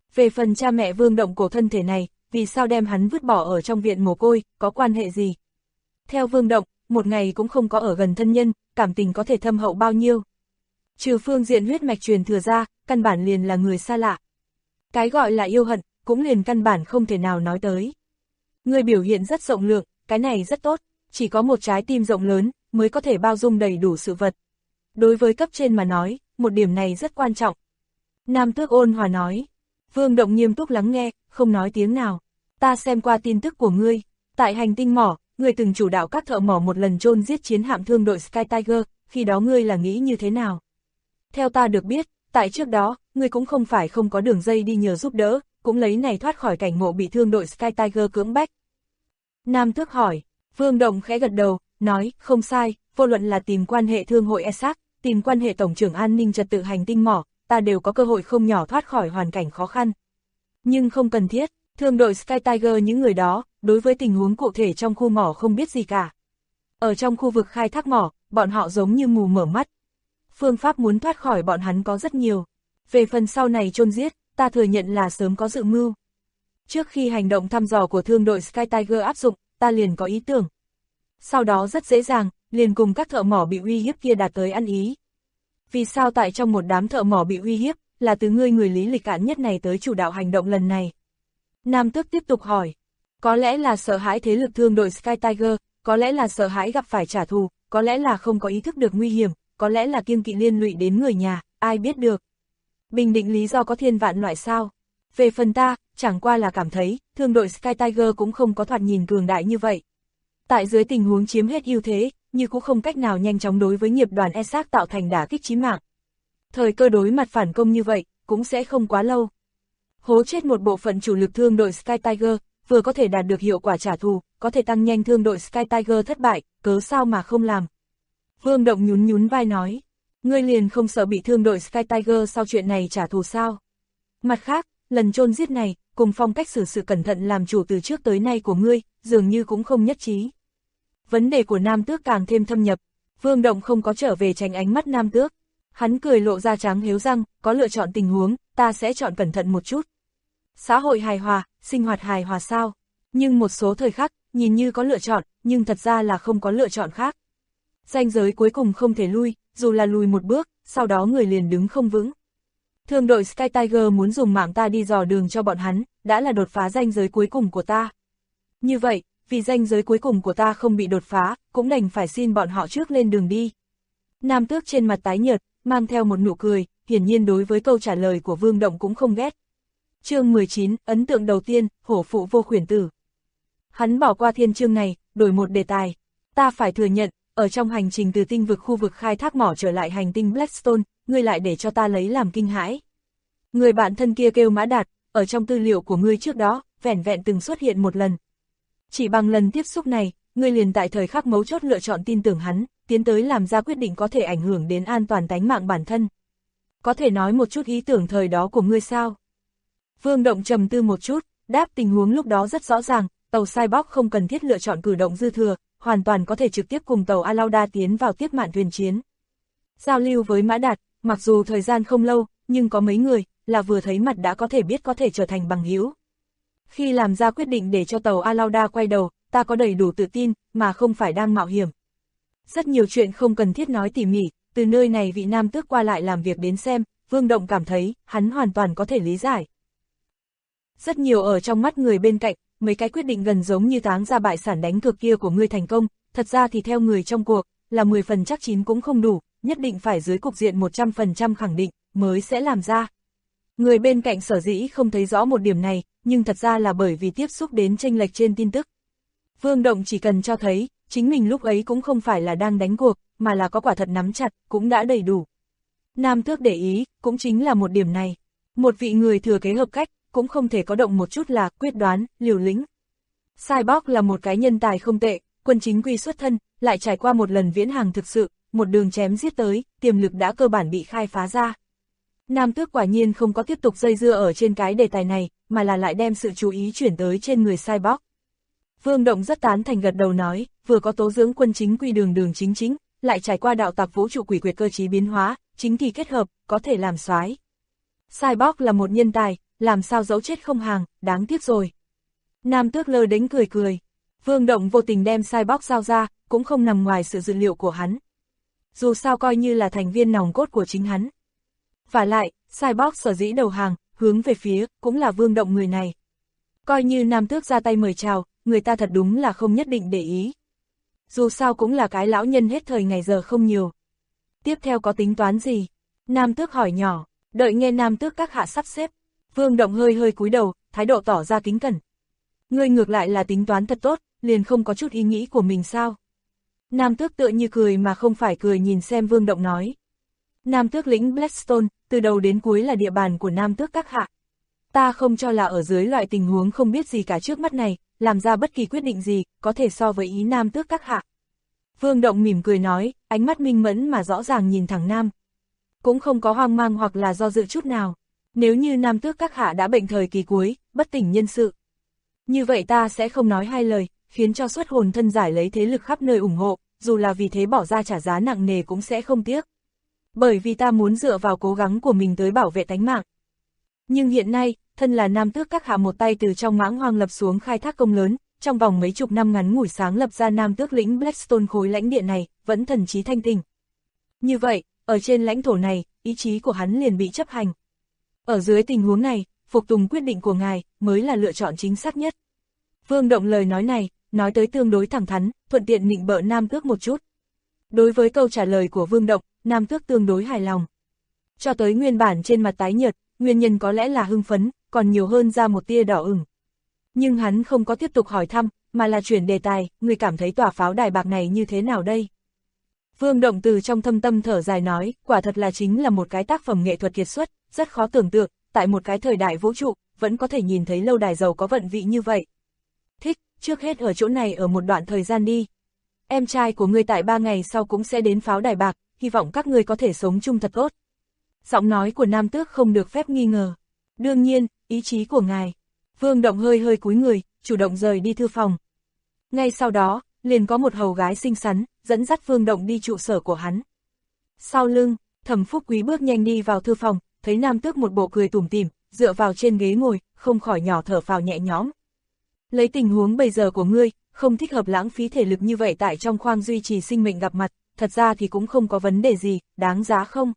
[SPEAKER 2] Về phần cha mẹ Vương Động cổ thân thể này, vì sao đem hắn vứt bỏ ở trong viện mồ côi, có quan hệ gì? Theo Vương Động, một ngày cũng không có ở gần thân nhân, cảm tình có thể thâm hậu bao nhiêu. Trừ phương diện huyết mạch truyền thừa ra, căn bản liền là người xa lạ. Cái gọi là yêu hận, cũng liền căn bản không thể nào nói tới. Người biểu hiện rất rộng lượng, cái này rất tốt, chỉ có một trái tim rộng lớn, mới có thể bao dung đầy đủ sự vật. Đối với cấp trên mà nói, một điểm này rất quan trọng. Nam Tước ôn hòa nói. Vương Động nghiêm túc lắng nghe, không nói tiếng nào. Ta xem qua tin tức của ngươi. Tại hành tinh mỏ, ngươi từng chủ đạo các thợ mỏ một lần chôn giết chiến hạm thương đội Sky Tiger, khi đó ngươi là nghĩ như thế nào? Theo ta được biết, tại trước đó, ngươi cũng không phải không có đường dây đi nhờ giúp đỡ, cũng lấy này thoát khỏi cảnh ngộ bị thương đội Sky Tiger cưỡng bách. Nam Tước hỏi. Vương Động khẽ gật đầu, nói, không sai, vô luận là tìm quan hệ thương hội ESAC, tìm quan hệ tổng trưởng an ninh trật tự hành tinh mỏ, ta đều có cơ hội không nhỏ thoát khỏi hoàn cảnh khó khăn. Nhưng không cần thiết, thương đội Sky Tiger những người đó, đối với tình huống cụ thể trong khu mỏ không biết gì cả. Ở trong khu vực khai thác mỏ, bọn họ giống như mù mở mắt. Phương pháp muốn thoát khỏi bọn hắn có rất nhiều. Về phần sau này chôn giết, ta thừa nhận là sớm có dự mưu. Trước khi hành động thăm dò của thương đội Sky Tiger áp dụng, ta liền có ý tưởng. Sau đó rất dễ dàng, liền cùng các thợ mỏ bị uy hiếp kia đạt tới ăn ý. Vì sao tại trong một đám thợ mỏ bị uy hiếp, là từ ngươi người lý lịch cạn nhất này tới chủ đạo hành động lần này? Nam Tước tiếp tục hỏi. Có lẽ là sợ hãi thế lực thương đội Sky Tiger, có lẽ là sợ hãi gặp phải trả thù, có lẽ là không có ý thức được nguy hiểm, có lẽ là kiêng kỵ liên lụy đến người nhà, ai biết được. Bình định lý do có thiên vạn loại sao. Về phần ta, chẳng qua là cảm thấy, thương đội Sky Tiger cũng không có thoạt nhìn cường đại như vậy. Tại dưới tình huống chiếm hết ưu thế, như cũng không cách nào nhanh chóng đối với nghiệp đoàn ESAC tạo thành đả kích chí mạng. Thời cơ đối mặt phản công như vậy, cũng sẽ không quá lâu. Hố chết một bộ phận chủ lực thương đội Sky Tiger, vừa có thể đạt được hiệu quả trả thù, có thể tăng nhanh thương đội Sky Tiger thất bại, cớ sao mà không làm. Vương Động nhún nhún vai nói, ngươi liền không sợ bị thương đội Sky Tiger sau chuyện này trả thù sao? Mặt khác, lần chôn giết này, cùng phong cách xử sự cẩn thận làm chủ từ trước tới nay của ngươi, dường như cũng không nhất trí. Vấn đề của Nam Tước càng thêm thâm nhập, Vương Động không có trở về tránh ánh mắt Nam Tước. Hắn cười lộ ra trắng hiếu răng, có lựa chọn tình huống, ta sẽ chọn cẩn thận một chút. Xã hội hài hòa, sinh hoạt hài hòa sao? Nhưng một số thời khắc, nhìn như có lựa chọn, nhưng thật ra là không có lựa chọn khác. Ranh giới cuối cùng không thể lui, dù là lùi một bước, sau đó người liền đứng không vững. Thương đội Sky Tiger muốn dùng mạng ta đi dò đường cho bọn hắn, đã là đột phá ranh giới cuối cùng của ta. Như vậy, vì ranh giới cuối cùng của ta không bị đột phá, cũng đành phải xin bọn họ trước lên đường đi. Nam Tước trên mặt tái nhợt, mang theo một nụ cười, hiển nhiên đối với câu trả lời của Vương Động cũng không ghét. Chương 19, ấn tượng đầu tiên, hổ phụ vô khuyển tử. Hắn bỏ qua thiên chương này, đổi một đề tài. Ta phải thừa nhận, ở trong hành trình từ tinh vực khu vực khai thác mỏ trở lại hành tinh Blackstone, ngươi lại để cho ta lấy làm kinh hãi. Người bạn thân kia kêu Mã Đạt, ở trong tư liệu của ngươi trước đó, vẻn vẹn từng xuất hiện một lần. Chỉ bằng lần tiếp xúc này, ngươi liền tại thời khắc mấu chốt lựa chọn tin tưởng hắn, tiến tới làm ra quyết định có thể ảnh hưởng đến an toàn tánh mạng bản thân. Có thể nói một chút ý tưởng thời đó của ngươi sao? Vương Động trầm tư một chút, đáp tình huống lúc đó rất rõ ràng, tàu Cyborg không cần thiết lựa chọn cử động dư thừa, hoàn toàn có thể trực tiếp cùng tàu Alauda tiến vào tiếp mạn thuyền chiến. Giao lưu với Mã Đạt, mặc dù thời gian không lâu, nhưng có mấy người, là vừa thấy mặt đã có thể biết có thể trở thành bằng hữu. Khi làm ra quyết định để cho tàu Alauda quay đầu, ta có đầy đủ tự tin, mà không phải đang mạo hiểm. Rất nhiều chuyện không cần thiết nói tỉ mỉ, từ nơi này vị Nam Tước qua lại làm việc đến xem, Vương Động cảm thấy, hắn hoàn toàn có thể lý giải. Rất nhiều ở trong mắt người bên cạnh, mấy cái quyết định gần giống như táng ra bại sản đánh cược kia của ngươi thành công, thật ra thì theo người trong cuộc, là 10 phần chắc chín cũng không đủ, nhất định phải dưới cục diện 100% khẳng định, mới sẽ làm ra. Người bên cạnh sở dĩ không thấy rõ một điểm này, nhưng thật ra là bởi vì tiếp xúc đến chênh lệch trên tin tức. Vương Động chỉ cần cho thấy, chính mình lúc ấy cũng không phải là đang đánh cuộc, mà là có quả thật nắm chặt, cũng đã đầy đủ. Nam Tước để ý, cũng chính là một điểm này. Một vị người thừa kế hợp cách, cũng không thể có động một chút là quyết đoán, liều lĩnh. Cyborg là một cái nhân tài không tệ, quân chính quy xuất thân, lại trải qua một lần viễn hàng thực sự, một đường chém giết tới, tiềm lực đã cơ bản bị khai phá ra. Nam Tước quả nhiên không có tiếp tục dây dưa ở trên cái đề tài này, mà là lại đem sự chú ý chuyển tới trên người Cyborg. Vương Động rất tán thành gật đầu nói, vừa có tố dưỡng quân chính quy đường chính chính, lại trải qua đạo tặc vũ trụ quỷ quyệt cơ trí biến hóa, chính kỳ kết hợp, có thể làm soái. Cyborg là một nhân tài, làm sao dẫu chết không hàng, đáng tiếc rồi. Nam Tước lơ đễnh cười cười. Vương Động vô tình đem Cyborg giao ra, cũng không nằm ngoài sự dự liệu của hắn. Dù sao coi như là thành viên nòng cốt của chính hắn. Vả lại, Cyborg sở dĩ đầu hàng, hướng về phía, cũng là Vương Động người này. Coi như Nam Tước ra tay mời chào, người ta thật đúng là không nhất định để ý. Dù sao cũng là cái lão nhân hết thời ngày giờ không nhiều. Tiếp theo có tính toán gì? Nam Tước hỏi nhỏ, đợi nghe Nam Tước các hạ sắp xếp. Vương Động hơi hơi cúi đầu, thái độ tỏ ra kính cẩn. Ngươi ngược lại là tính toán thật tốt, liền không có chút ý nghĩ của mình sao? Nam Tước tựa như cười mà không phải cười nhìn xem Vương Động nói. Nam Tước lĩnh Blackstone, từ đầu đến cuối là địa bàn của Nam Tước các hạ. Ta không cho là ở dưới loại tình huống không biết gì cả trước mắt này, làm ra bất kỳ quyết định gì, có thể so với ý Nam Tước các hạ. Vương Động mỉm cười nói, ánh mắt minh mẫn mà rõ ràng nhìn thẳng Nam. Cũng không có hoang mang hoặc là do dự chút nào. Nếu như Nam Tước các hạ đã bệnh thời kỳ cuối, bất tỉnh nhân sự. Như vậy ta sẽ không nói hai lời, khiến cho xuất hồn thân giải lấy thế lực khắp nơi ủng hộ, dù là vì thế bỏ ra trả giá nặng nề cũng sẽ không tiếc. Bởi vì ta muốn dựa vào cố gắng của mình tới bảo vệ tánh mạng. Nhưng hiện nay, thân là Nam Tước các hạ một tay từ trong mãng hoang lập xuống khai thác công lớn, trong vòng mấy chục năm ngắn ngủi sáng lập ra Nam Tước lĩnh Blackstone khối lãnh địa này, vẫn thần trí thanh tỉnh. Như vậy, ở trên lãnh thổ này, ý chí của hắn liền bị chấp hành. Ở dưới tình huống này, phục tùng quyết định của ngài, mới là lựa chọn chính xác nhất. Vương Động lời nói này, nói tới tương đối thẳng thắn, thuận tiện nịnh bợ Nam Tước một chút. Đối với câu trả lời của Vương Động, Nam Tước tương đối hài lòng. Cho tới nguyên bản trên mặt tái nhợt, nguyên nhân có lẽ là hưng phấn, còn nhiều hơn ra một tia đỏ ửng. Nhưng hắn không có tiếp tục hỏi thăm, mà là chuyển đề tài, người cảm thấy tòa pháo đài bạc này như thế nào đây? Vương Động từ trong thâm tâm thở dài nói, quả thật là chính là một cái tác phẩm nghệ thuật kiệt xuất, rất khó tưởng tượng, tại một cái thời đại vũ trụ, vẫn có thể nhìn thấy lâu đài giàu có vận vị như vậy. Thích, trước hết ở chỗ này ở một đoạn thời gian đi. Em trai của ngươi tại 3 ngày sau cũng sẽ đến pháo đài bạc, hy vọng các ngươi có thể sống chung thật tốt. Giọng nói của Nam Tước không được phép nghi ngờ. Đương nhiên, ý chí của ngài. Vương Động hơi hơi cúi người, chủ động rời đi thư phòng. Ngay sau đó, liền có một hầu gái xinh xắn, dẫn dắt Vương Động đi trụ sở của hắn. Sau lưng, Thẩm Phúc Quý bước nhanh đi vào thư phòng, thấy Nam Tước một bộ cười tủm tỉm, dựa vào trên ghế ngồi, không khỏi nhỏ thở phào nhẹ nhõm. Lấy tình huống bây giờ của ngươi, không thích hợp lãng phí thể lực như vậy tại trong khoang duy trì sinh mệnh gặp mặt, thật ra thì cũng không có vấn đề gì, đáng giá không?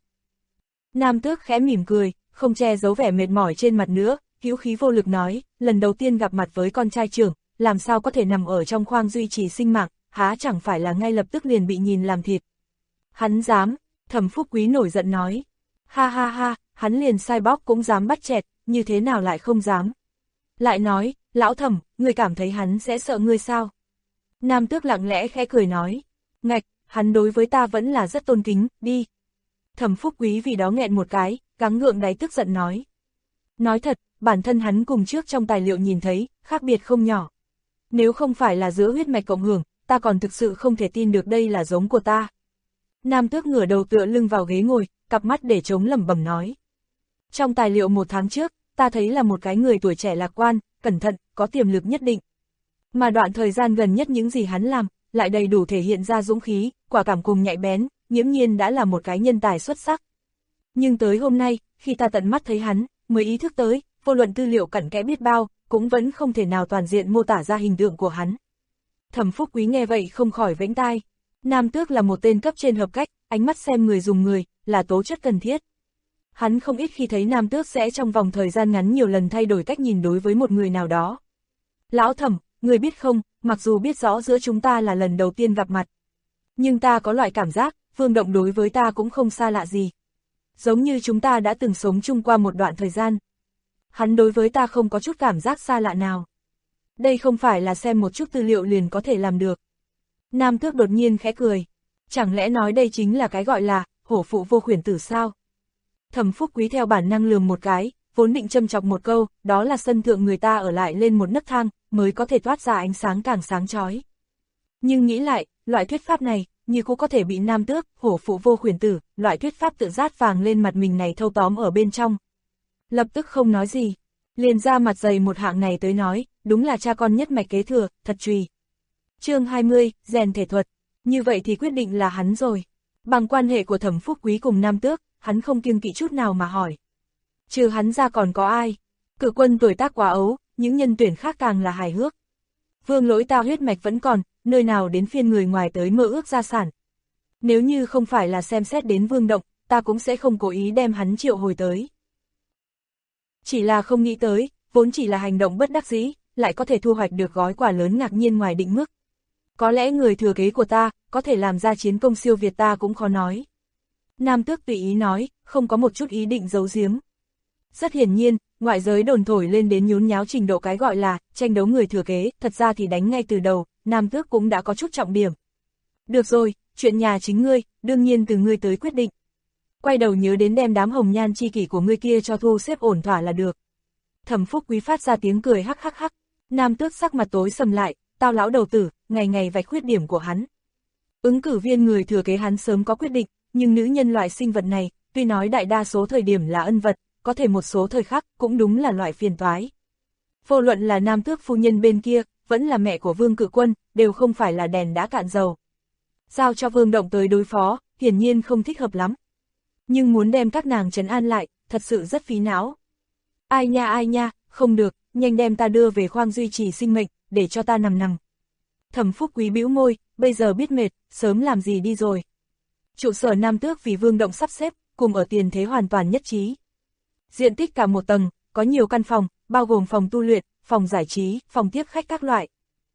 [SPEAKER 2] Nam Tước khẽ mỉm cười, không che giấu vẻ mệt mỏi trên mặt nữa, hữu khí vô lực nói, lần đầu tiên gặp mặt với con trai trưởng, làm sao có thể nằm ở trong khoang duy trì sinh mạng, há chẳng phải là ngay lập tức liền bị nhìn làm thịt. Hắn dám, Thẩm Phúc Quý nổi giận nói. Ha ha ha, hắn liền Cyborg cũng dám bắt chẹt, như thế nào lại không dám. Lại nói, lão Thẩm, ngươi cảm thấy hắn sẽ sợ ngươi sao? Nam Tước lặng lẽ khẽ cười nói. Ngạch, hắn đối với ta vẫn là rất tôn kính, đi. Thẩm Phúc Quý vì đó nghẹn một cái, gắng gượng đáy tức giận nói. Nói thật, bản thân hắn cùng trước trong tài liệu nhìn thấy, khác biệt không nhỏ. Nếu không phải là giữa huyết mạch cộng hưởng, ta còn thực sự không thể tin được đây là giống của ta. Nam Tước ngửa đầu tựa lưng vào ghế ngồi, cặp mắt để trống lẩm bẩm nói. Trong tài liệu 1 tháng trước, ta thấy là một cái người tuổi trẻ lạc quan, cẩn thận, có tiềm lực nhất định. Mà đoạn thời gian gần nhất những gì hắn làm, lại đầy đủ thể hiện ra dũng khí, quả cảm cùng nhạy bén, nghiễm nhiên đã là một cái nhân tài xuất sắc. Nhưng tới hôm nay, khi ta tận mắt thấy hắn, mới ý thức tới, vô luận tư liệu cặn kẽ biết bao, cũng vẫn không thể nào toàn diện mô tả ra hình tượng của hắn. Thẩm Phúc Quý nghe vậy không khỏi vẫy tai. Nam Tước là một tên cấp trên hợp cách, ánh mắt xem người dùng người, là tố chất cần thiết. Hắn không ít khi thấy Nam Tước sẽ trong vòng thời gian ngắn nhiều lần thay đổi cách nhìn đối với một người nào đó. Lão Thẩm, người biết không, mặc dù biết rõ giữa chúng ta là lần đầu tiên gặp mặt, nhưng ta có loại cảm giác, Vương Động đối với ta cũng không xa lạ gì. Giống như chúng ta đã từng sống chung qua một đoạn thời gian. Hắn đối với ta không có chút cảm giác xa lạ nào. Đây không phải là xem một chút tư liệu liền có thể làm được. Nam Tước đột nhiên khẽ cười. Chẳng lẽ nói đây chính là cái gọi là hổ phụ vô khuyển tử sao? Thẩm Phúc Quý theo bản năng lườm một cái, vốn định châm chọc một câu, đó là sân thượng người ta ở lại lên một nấc thang, mới có thể toát ra ánh sáng càng sáng chói. Nhưng nghĩ lại, loại thuyết pháp này, như cũng có thể bị Nam Tước, hổ phụ vô khuyển tử, loại thuyết pháp tự rát vàng lên mặt mình này thâu tóm ở bên trong. Lập tức không nói gì, liền ra mặt dày một hạng này tới nói, đúng là cha con nhất mạch kế thừa, thật trùy. Chương 20, rèn thể thuật, như vậy thì quyết định là hắn rồi. Bằng quan hệ của Thẩm Phúc Quý cùng Nam Tước, hắn không kiêng kỵ chút nào mà hỏi. Trừ hắn ra còn có ai? Cự quân tuổi tác quá ấu, những nhân tuyển khác càng là hài hước. Vương Lỗi ta huyết mạch vẫn còn, nơi nào đến phiên người ngoài tới mơ ước gia sản. Nếu như không phải là xem xét đến Vương Động, ta cũng sẽ không cố ý đem hắn triệu hồi tới. Chỉ là không nghĩ tới, vốn chỉ là hành động bất đắc dĩ, lại có thể thu hoạch được gói quà lớn ngạc nhiên ngoài định mức. Có lẽ người thừa kế của ta, có thể làm ra chiến công siêu việt ta cũng khó nói. Nam Tước tùy ý nói, không có một chút ý định giấu giếm. Rất hiển nhiên, ngoại giới đồn thổi lên đến nhốn nháo trình độ cái gọi là tranh đấu người thừa kế, thật ra thì đánh ngay từ đầu, Nam Tước cũng đã có chút trọng điểm. Được rồi, chuyện nhà chính ngươi, đương nhiên từ ngươi tới quyết định. Quay đầu nhớ đến đem đám hồng nhan chi kỷ của ngươi kia cho thu xếp ổn thỏa là được. Thẩm Phúc Quý phát ra tiếng cười hắc hắc hắc. Nam Tước sắc mặt tối sầm lại, tao lão đầu tử, ngày ngày vạch khuyết điểm của hắn. Ứng cử viên người thừa kế hắn sớm có quyết định, nhưng nữ nhân loại sinh vật này, tuy nói đại đa số thời điểm là ân vật, có thể một số thời khắc cũng đúng là loại phiền toái. Vô luận là Nam Tước phu nhân bên kia, vẫn là mẹ của Vương Cự Quân, đều không phải là đèn đã cạn dầu. Giao cho Vương Động tới đối phó, hiển nhiên không thích hợp lắm. Nhưng muốn đem các nàng trấn an lại, thật sự rất phí não. Ai nha, không được, nhanh đem ta đưa về khoang duy trì sinh mệnh, để cho ta nằm. Thẩm Phúc Quý bĩu môi, bây giờ biết mệt, sớm làm gì đi rồi. Trụ sở Nam Tước vì Vương Động sắp xếp, cùng ở tiền thế hoàn toàn nhất trí. Diện tích cả một tầng, có nhiều căn phòng, bao gồm phòng tu luyện, phòng giải trí, phòng tiếp khách các loại.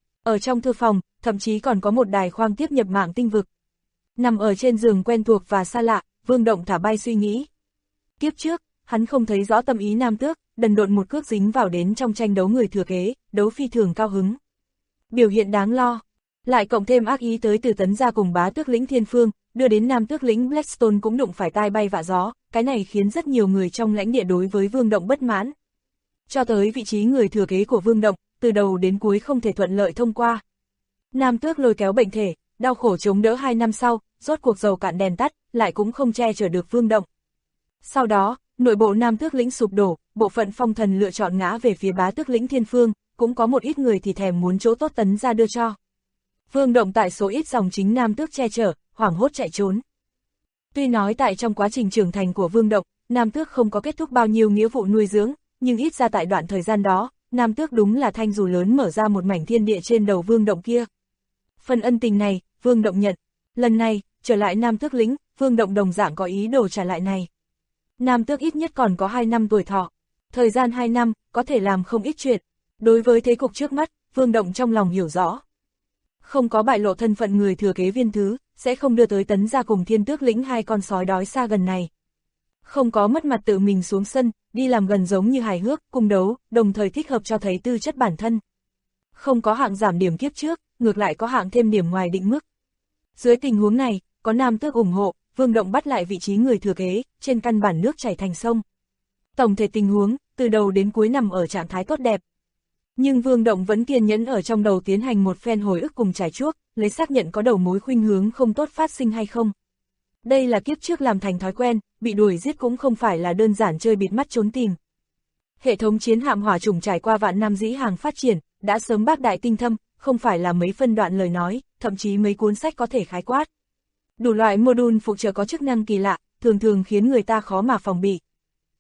[SPEAKER 2] Ở trong thư phòng, thậm chí còn có một đài khoang tiếp nhập mạng tinh vực. Nằm ở trên giường quen thuộc và xa lạ, Vương Động thả bay suy nghĩ. Kiếp trước, hắn không thấy rõ tâm ý Nam Tước, đần độn một cước dính vào đến trong tranh đấu người thừa kế, đấu phi thường cao hứng. Biểu hiện đáng lo, lại cộng thêm ác ý tới từ Tấn gia cùng bá tước lĩnh Thiên Phương, đưa đến Nam Tước lĩnh Blackstone cũng đụng phải tai bay vạ gió, cái này khiến rất nhiều người trong lãnh địa đối với Vương Động bất mãn. Cho tới vị trí người thừa kế của Vương Động, từ đầu đến cuối không thể thuận lợi thông qua. Nam Tước lôi kéo bệnh thể, đau khổ chống đỡ 2 năm sau, rốt cuộc dầu cạn đèn tắt, lại cũng không che chở được Vương Động. Sau đó, nội bộ Nam Tước lĩnh sụp đổ, bộ phận phong thần lựa chọn ngã về phía bá tước lĩnh Thiên Phương, cũng có một ít người thì thèm muốn chỗ tốt Tấn gia đưa cho. Vương Động tại số ít dòng chính Nam Tước che chở, hoảng hốt chạy trốn. Tuy nói tại trong quá trình trưởng thành của Vương Động, Nam Tước không có kết thúc bao nhiêu nghĩa vụ nuôi dưỡng, nhưng ít ra tại đoạn thời gian đó, Nam Tước đúng là thanh dù lớn mở ra một mảnh thiên địa trên đầu Vương Động kia. Phần ân tình này, Vương Động nhận. Lần này, trở lại Nam Tước lĩnh, Vương Động đồng dạng có ý đồ trả lại này. Nam Tước ít nhất còn có 2 năm tuổi thọ. Thời gian 2 năm, có thể làm không ít chuyện. Đối với thế cục trước mắt, Vương Động trong lòng hiểu rõ. Không có bại lộ thân phận người thừa kế viên thứ, sẽ không đưa tới Tấn gia cùng Thiên Tước lĩnh 2 con sói đói xa gần này. Không có mất mặt tự mình xuống sân, đi làm gần giống như hài hước, cung đấu, đồng thời thích hợp cho thấy tư chất bản thân. Không có hạng giảm điểm kiếp trước, ngược lại có hạng thêm điểm ngoài định mức. Dưới tình huống này, có Nam Tước ủng hộ, Vương Động bắt lại vị trí người thừa kế, trên căn bản nước chảy thành sông. Tổng thể tình huống, từ đầu đến cuối nằm ở trạng thái tốt đẹp. Nhưng Vương Động vẫn kiên nhẫn ở trong đầu tiến hành một phen hồi ức cùng trải chuốc, lấy xác nhận có đầu mối khuynh hướng không tốt phát sinh hay không. Đây là kiếp trước làm thành thói quen, bị đuổi giết cũng không phải là đơn giản chơi bịt mắt trốn tìm. Hệ thống chiến hạm hỏa chủng trải qua vạn năm dĩ hàng phát triển, đã sớm bác đại tinh thâm, không phải là mấy phân đoạn lời nói, thậm chí mấy cuốn sách có thể khái quát. Đủ loại module phụ trợ có chức năng kỳ lạ, thường thường khiến người ta khó mà phòng bị.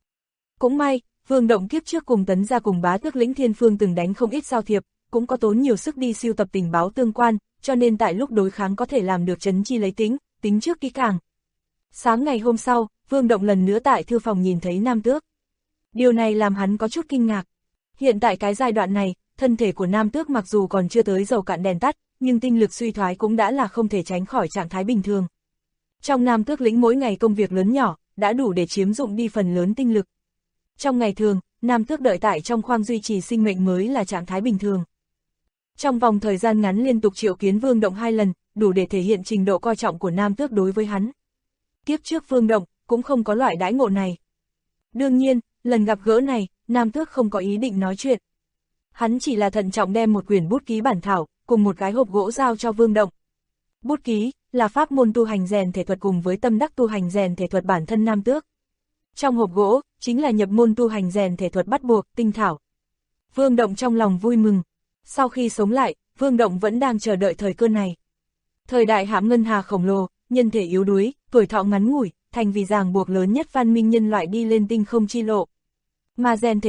[SPEAKER 2] Cũng may, Vương Động kiếp trước cùng Tấn gia cùng bá tước lĩnh Thiên Phương từng đánh không ít giao thiệp, cũng có tốn nhiều sức đi siêu tập tình báo tương quan, cho nên tại lúc đối kháng có thể làm được trấn chi lấy tính trước kỹ càng. Sáng ngày hôm sau, Vương Động lần nữa tại thư phòng nhìn thấy Nam Tước. Điều này làm hắn có chút kinh ngạc. Hiện tại cái giai đoạn này, thân thể của Nam Tước mặc dù còn chưa tới dầu cạn đèn tắt, nhưng tinh lực suy thoái cũng đã là không thể tránh khỏi trạng thái bình thường. Trong Nam Tước lĩnh mỗi ngày công việc lớn nhỏ, đã đủ để chiếm dụng đi phần lớn tinh lực. Trong ngày thường, Nam Tước đợi tại trong khoang duy trì sinh mệnh mới là trạng thái bình thường. Trong vòng thời gian ngắn liên tục triệu kiến Vương Động 2 lần, đủ để thể hiện trình độ coi trọng của Nam Tước đối với hắn. Kiếp trước Vương Động cũng không có loại đãi ngộ này. Đương nhiên, lần gặp gỡ này, Nam Tước không có ý định nói chuyện. Hắn chỉ là thận trọng đem một quyển bút ký bản thảo, cùng một cái hộp gỗ giao cho Vương Động. Bút ký là pháp môn tu hành rèn thể thuật cùng với tâm đắc tu hành rèn thể thuật bản thân Nam Tước. Trong hộp gỗ, chính là nhập môn tu hành rèn thể thuật bắt buộc, tinh thảo. Vương Động trong lòng vui mừng. Sau khi sống lại, Vương Động vẫn đang chờ đợi thời cơ này. Thời đại hãm ngân hà khổng lồ, nhân thể yếu đuối, tuổi thọ ngắn ngủi, thành vì ràng buộc lớn nhất văn minh nhân loại đi lên tinh không chi lộ. Mà rèn thể thuật,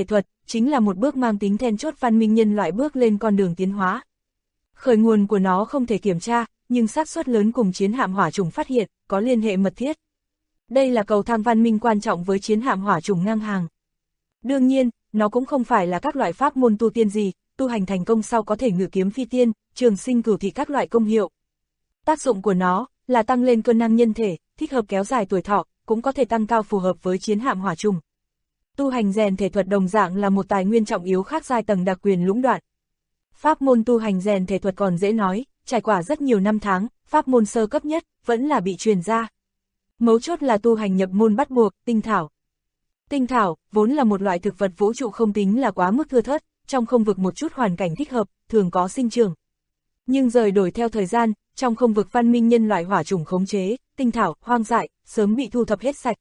[SPEAKER 2] chính là một bước mang tính then chốt văn minh nhân loại bước lên con đường tiến hóa. Khởi nguồn của nó không thể kiểm tra, nhưng xác suất lớn cùng chiến hạm hỏa chủng phát hiện, có liên hệ mật thiết. Đây là cầu thang văn minh quan trọng với chiến hạm hỏa chủng ngang hàng. Đương nhiên, nó cũng không phải là các loại pháp môn tu tiên gì, tu hành thành công sau có thể ngự kiếm phi tiên, trường sinh cửu thị các loại công hiệu. Tác dụng của nó là tăng lên cơ năng nhân thể, thích hợp kéo dài tuổi thọ, cũng có thể tăng cao phù hợp với chiến hạm hỏa chủng. Tu hành rèn thể thuật đồng dạng là một tài nguyên trọng yếu khác giai tầng đặc quyền lũng đoạn. Pháp môn tu hành rèn thể thuật còn dễ nói, trải qua rất nhiều năm tháng, pháp môn sơ cấp nhất vẫn là bị truyền ra. Mấu chốt là tu hành nhập môn bắt buộc, tinh thảo. Tinh thảo, vốn là một loại thực vật vũ trụ không tính là quá mức thưa thớt, trong không vực một chút hoàn cảnh thích hợp, thường có sinh trưởng. Nhưng rời đổi theo thời gian, trong không vực văn minh nhân loại hỏa chủng khống chế, tinh thảo, hoang dại, sớm bị thu thập hết sạch.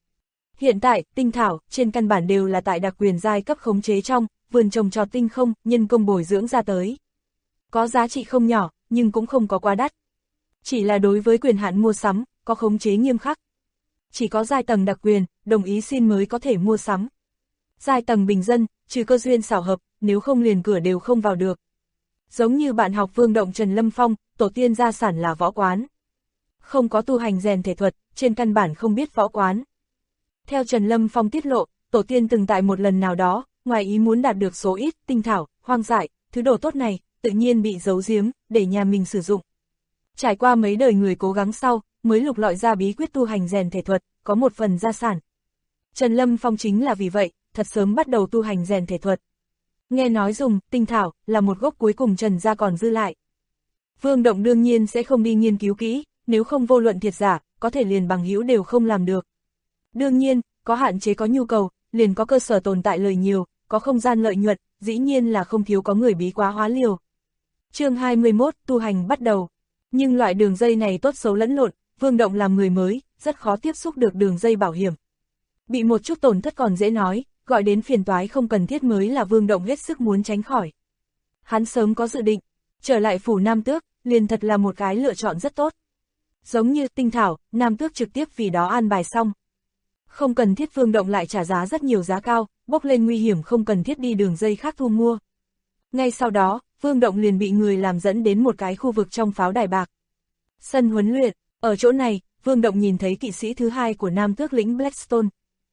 [SPEAKER 2] Hiện tại, tinh thảo, trên căn bản đều là tại đặc quyền giai cấp khống chế trong, vườn trồng trọt tinh không, nhân công bồi dưỡng ra tới. Có giá trị không nhỏ, nhưng cũng không có quá đắt. Chỉ là đối với quyền hạn mua sắm, có khống chế nghiêm khắc. Chỉ có giai tầng đặc quyền, đồng ý xin mới có thể mua sắm. Giai tầng bình dân, trừ cơ duyên xảo hợp, nếu không liền cửa đều không vào được. Giống như bạn học Vương Động Trần Lâm Phong, tổ tiên gia sản là võ quán. Không có tu hành rèn thể thuật, trên căn bản không biết võ quán. Theo Trần Lâm Phong tiết lộ, tổ tiên từng tại một lần nào đó, ngoài ý muốn đạt được số ít, tinh thảo, hoang dại, thứ đồ tốt này, tự nhiên bị giấu giếm, để nhà mình sử dụng. Trải qua mấy đời người cố gắng sau, mới lục lọi ra bí quyết tu hành rèn thể thuật, có một phần gia sản. Trần Lâm Phong chính là vì vậy, thật sớm bắt đầu tu hành rèn thể thuật. Nghe nói dùng, tinh thảo, là một gốc cuối cùng Trần gia còn dư lại. Vương Động đương nhiên sẽ không đi nghiên cứu kỹ, nếu không vô luận thiệt giả, có thể liền bằng hữu đều không làm được. Đương nhiên, có hạn chế có nhu cầu, liền có cơ sở tồn tại lời nhiều, có không gian lợi nhuận, dĩ nhiên là không thiếu có người bí quá hóa liều. Chương 21, tu hành bắt đầu. Nhưng loại đường dây này tốt xấu lẫn lộn, Vương Động làm người mới, rất khó tiếp xúc được đường dây bảo hiểm. Bị một chút tổn thất còn dễ nói, gọi đến phiền toái không cần thiết mới là Vương Động hết sức muốn tránh khỏi. Hắn sớm có dự định, trở lại phủ Nam Tước, liền thật là một cái lựa chọn rất tốt. Giống như tinh thảo, Nam Tước trực tiếp vì đó an bài xong. Không cần thiết Vương Động lại trả giá rất nhiều giá cao, bốc lên nguy hiểm không cần thiết đi đường dây khác thu mua. Ngay sau đó, Vương Động liền bị người làm dẫn đến một cái khu vực trong pháo đài bạc. Sân huấn luyện, ở chỗ này, Vương Động nhìn thấy kỵ sĩ thứ hai của Nam Tước lĩnh Blackstone.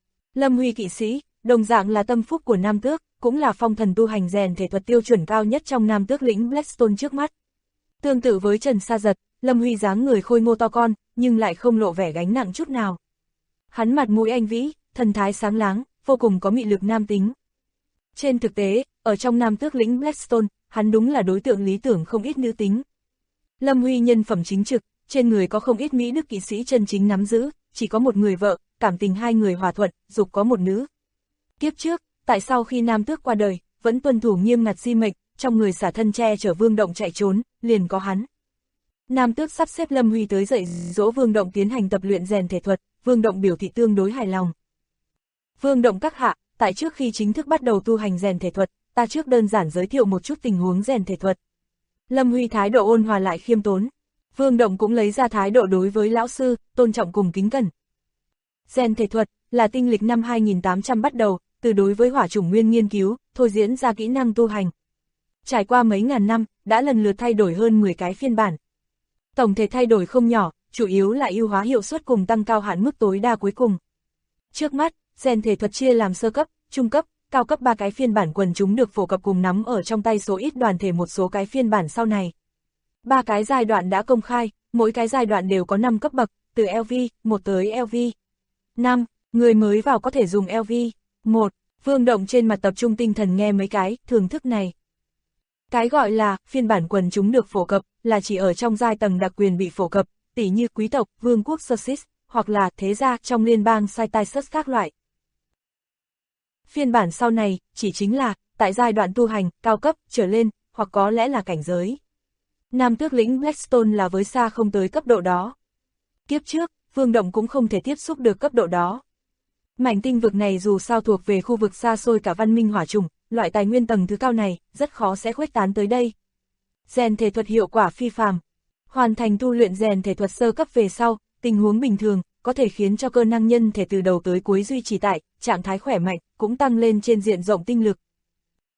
[SPEAKER 2] Lâm Huy kỵ sĩ, đồng dạng là tâm phúc của Nam Tước, cũng là phong thần tu hành rèn thể thuật tiêu chuẩn cao nhất trong Nam Tước lĩnh Blackstone trước mắt. Tương tự với Trần Sa Giật, Lâm Huy dáng người khôi ngô to con, nhưng lại không lộ vẻ gánh nặng chút nào. Hắn mặt mũi anh vĩ, thần thái sáng láng, vô cùng có mị lực nam tính. Trên thực tế, ở trong Nam Tước lĩnh Blackstone, hắn đúng là đối tượng lý tưởng không ít nữ tính. Lâm Huy nhân phẩm chính trực, trên người có không ít mỹ đức kỵ sĩ chân chính nắm giữ, chỉ có một người vợ, cảm tình hai người hòa thuận, dục có một nữ. Kiếp trước, tại sao khi Nam Tước qua đời, vẫn tuân thủ nghiêm ngặt di mệnh, trong người xả thân che chở Vương Động chạy trốn, liền có hắn. Nam Tước sắp xếp Lâm Huy tới dạy dỗ Vương Động tiến hành tập luyện rèn thể thuật, Vương Động biểu thị tương đối hài lòng. Vương Động các hạ, tại trước khi chính thức bắt đầu tu hành rèn thể thuật, ta trước đơn giản giới thiệu một chút tình huống rèn thể thuật. Lâm Huy thái độ ôn hòa lại khiêm tốn. Vương Động cũng lấy ra thái độ đối với lão sư, tôn trọng cùng kính cẩn. Rèn thể thuật là tinh lịch năm 2800 bắt đầu, từ đối với hỏa chủng nguyên nghiên cứu, thôi diễn ra kỹ năng tu hành. Trải qua mấy ngàn năm, đã lần lượt thay đổi hơn 10 cái phiên bản. Tổng thể thay đổi không nhỏ, chủ yếu là ưu hóa hiệu suất cùng tăng cao hạn mức tối đa cuối cùng. Trước mắt, rèn thể thuật chia làm sơ cấp, trung cấp, cao cấp 3 cái phiên bản quần chúng được phổ cập cùng nắm ở trong tay số ít đoàn thể một số cái phiên bản sau này. 3 cái giai đoạn đã công khai, mỗi cái giai đoạn đều có 5 cấp bậc, từ LV 1 tới LV 5, người mới vào có thể dùng LV 1. Vương Động trên mặt tập trung tinh thần nghe mấy cái thưởng thức này. Cái gọi là phiên bản quần chúng được phổ cập là chỉ ở trong giai tầng đặc quyền bị phổ cập, tỉ như quý tộc, vương quốc Sussex, hoặc là thế gia trong liên bang Sussex các loại. Phiên bản sau này chỉ chính là tại giai đoạn tu hành cao cấp trở lên, hoặc có lẽ là cảnh giới. Nam Tước lĩnh Blackstone là với xa không tới cấp độ đó. Kiếp trước, Vương Động cũng không thể tiếp xúc được cấp độ đó. Mảnh tinh vực này dù sao thuộc về khu vực xa xôi cả văn minh hỏa trùng, loại tài nguyên tầng thứ cao này, rất khó sẽ khuếch tán tới đây. Rèn thể thuật hiệu quả phi phàm. Hoàn thành tu luyện rèn thể thuật sơ cấp về sau, tình huống bình thường, có thể khiến cho cơ năng nhân thể từ đầu tới cuối duy trì tại trạng thái khỏe mạnh, cũng tăng lên trên diện rộng tinh lực.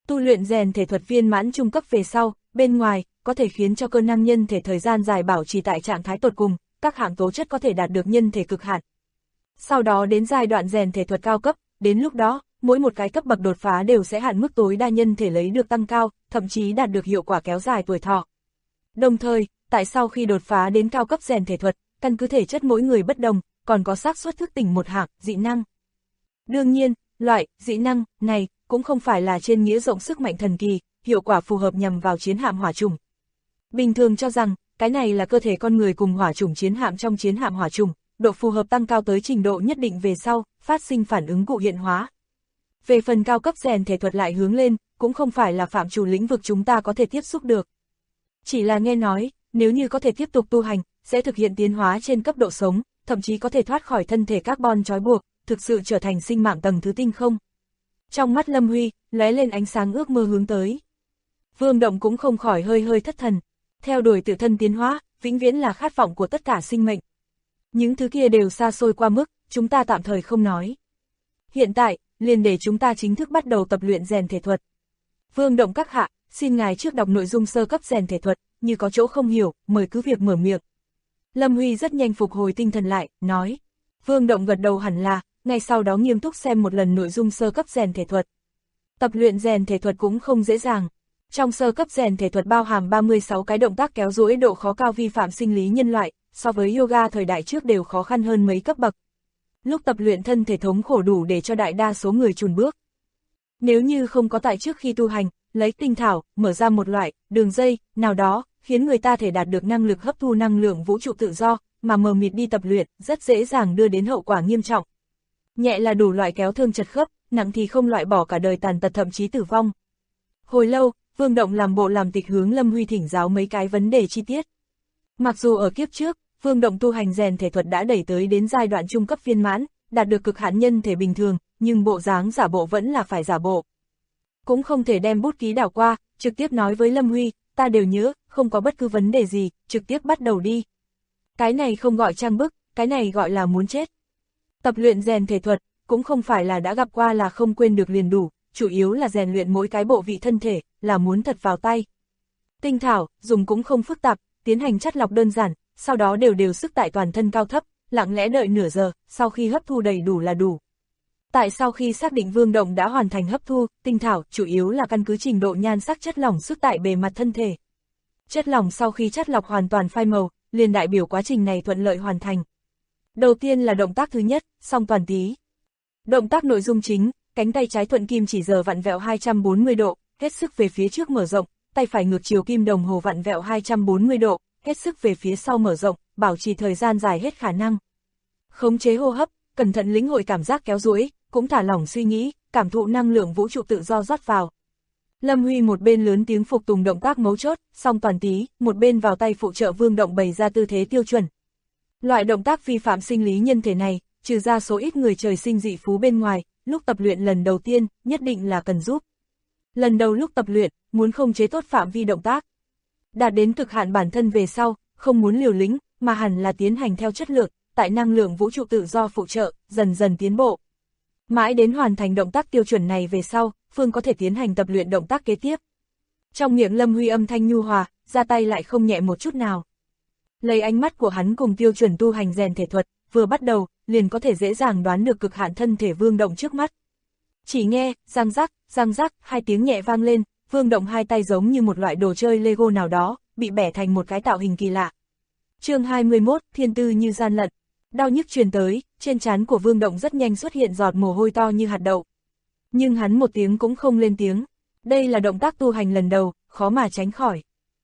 [SPEAKER 2] Tu luyện rèn thể thuật viên mãn trung cấp về sau, bên ngoài, có thể khiến cho cơ năng nhân thể thời gian dài bảo trì tại trạng thái tột cùng, các hạng tố chất có thể đạt được nhân thể cực hạn. Sau đó đến giai đoạn rèn thể thuật cao cấp, đến lúc đó, mỗi một cái cấp bậc đột phá đều sẽ hạn mức tối đa nhân thể lấy được tăng cao, thậm chí đạt được hiệu quả kéo dài tuổi thọ. Đồng thời, tại sau khi đột phá đến cao cấp rèn thể thuật, căn cứ thể chất mỗi người bất đồng, còn có xác suất thức tỉnh một hạng dị năng. Đương nhiên, loại dị năng này cũng không phải là trên nghĩa rộng sức mạnh thần kỳ, hiệu quả phù hợp nhằm vào chiến hạm hỏa chủng. Bình thường cho rằng, cái này là cơ thể con người cùng hỏa chủng chiến hạm trong chiến hạm hỏa chủng, độ phù hợp tăng cao tới trình độ nhất định về sau, phát sinh phản ứng cụ hiện hóa. Về phần cao cấp rèn thể thuật lại hướng lên, cũng không phải là phạm trù lĩnh vực chúng ta có thể tiếp xúc được. Chỉ là nghe nói, nếu như có thể tiếp tục tu hành, sẽ thực hiện tiến hóa trên cấp độ sống, thậm chí có thể thoát khỏi thân thể carbon trói buộc, thực sự trở thành sinh mạng tầng thứ tinh không. Trong mắt Lâm Huy, lóe lên ánh sáng ước mơ hướng tới. Vương Động cũng không khỏi hơi hơi thất thần. Theo đuổi tự thân tiến hóa, vĩnh viễn là khát vọng của tất cả sinh mệnh. Những thứ kia đều xa xôi qua mức, chúng ta tạm thời không nói. Hiện tại, liền để chúng ta chính thức bắt đầu tập luyện rèn thể thuật. Vương Động các hạ, xin ngài trước đọc nội dung sơ cấp rèn thể thuật, như có chỗ không hiểu, mời cứ việc mở miệng. Lâm Huy rất nhanh phục hồi tinh thần lại, nói. Vương Động gật đầu hẳn là, ngay sau đó nghiêm túc xem một lần nội dung sơ cấp rèn thể thuật. Tập luyện rèn thể thuật cũng không dễ dàng. Trong sơ cấp rèn thể thuật bao hàm 36 cái động tác kéo duỗi độ khó cao vi phạm sinh lý nhân loại, so với yoga thời đại trước đều khó khăn hơn mấy cấp bậc. Lúc tập luyện thân thể thống khổ đủ để cho đại đa số người chùn bước. Nếu như không có tại trước khi tu hành, lấy tinh thảo, mở ra một loại, đường dây, nào đó, khiến người ta thể đạt được năng lực hấp thu năng lượng vũ trụ tự do, mà mờ mịt đi tập luyện, rất dễ dàng đưa đến hậu quả nghiêm trọng. Nhẹ là đủ loại kéo thương chật khớp, nặng thì không loại bỏ cả đời tàn tật thậm chí tử vong. Hồi lâu, Vương Động làm bộ làm tịch hướng Lâm Huy thỉnh giáo mấy cái vấn đề chi tiết. Mặc dù ở kiếp trước, Vương Động tu hành rèn thể thuật đã đẩy tới đến giai đoạn trung cấp viên mãn, đạt được cực hạn nhân thể bình thường, nhưng bộ dáng giả bộ vẫn là phải giả bộ. Cũng không thể đem bút ký đảo qua, trực tiếp nói với Lâm Huy, ta đều nhớ, không có bất cứ vấn đề gì, trực tiếp bắt đầu đi. Cái này không gọi trang bức, cái này gọi là muốn chết. Tập luyện rèn thể thuật, cũng không phải là đã gặp qua là không quên được liền đủ, chủ yếu là rèn luyện mỗi cái bộ vị thân thể, là muốn thật vào tay. Tinh thảo, dùng cũng không phức tạp, tiến hành chắt lọc đơn giản, sau đó đều sức tại toàn thân cao thấp, lặng lẽ đợi nửa giờ, sau khi hấp thu đầy đủ là đủ. Tại sau khi xác định Vương Động đã hoàn thành hấp thu, tinh thảo chủ yếu là căn cứ trình độ nhan sắc chất lỏng xuất tại bề mặt thân thể. Chất lỏng sau khi chắt lọc hoàn toàn phai màu, liền đại biểu quá trình này thuận lợi hoàn thành. Đầu tiên là động tác thứ nhất, song toàn tí. Động tác nội dung chính, cánh tay trái thuận kim chỉ giờ vặn vẹo 240 độ, hết sức về phía trước mở rộng, tay phải ngược chiều kim đồng hồ vặn vẹo 240 độ, hết sức về phía sau mở rộng, bảo trì thời gian dài hết khả năng. Khống chế hô hấp, cẩn thận lĩnh hội cảm giác kéo duỗi, cũng thả lỏng suy nghĩ, cảm thụ năng lượng vũ trụ tự do rót vào. Lâm Huy một bên lớn tiếng phục tùng động tác mấu chốt, song toàn tí, một bên vào tay phụ trợ Vương Động bày ra tư thế tiêu chuẩn. Loại động tác vi phạm sinh lý nhân thể này, trừ ra số ít người trời sinh dị phú bên ngoài, lúc tập luyện lần đầu tiên, nhất định là cần giúp. Lần đầu lúc tập luyện, muốn không chế tốt phạm vi động tác. Đạt đến cực hạn bản thân về sau, không muốn liều lĩnh, mà hẳn là tiến hành theo chất lượng, tại năng lượng vũ trụ tự do phụ trợ, dần dần tiến bộ. Mãi đến hoàn thành động tác tiêu chuẩn này về sau, Phương có thể tiến hành tập luyện động tác kế tiếp. Trong miệng Lâm Huy âm thanh nhu hòa, ra tay lại không nhẹ một chút nào. Lấy ánh mắt của hắn cùng tiêu chuẩn tu hành rèn thể thuật, vừa bắt đầu, liền có thể dễ dàng đoán được cực hạn thân thể Vương Động trước mắt. Chỉ nghe, răng rắc, hai tiếng nhẹ vang lên, Vương Động hai tay giống như một loại đồ chơi Lego nào đó, bị bẻ thành một cái tạo hình kỳ lạ. Chương 21, thiên tư như gian lận. Đau nhức truyền tới, trên trán của Vương Động rất nhanh xuất hiện giọt mồ hôi to như hạt đậu. Nhưng hắn một tiếng cũng không lên tiếng. Đây là động tác tu hành lần đầu, khó mà tránh khỏi.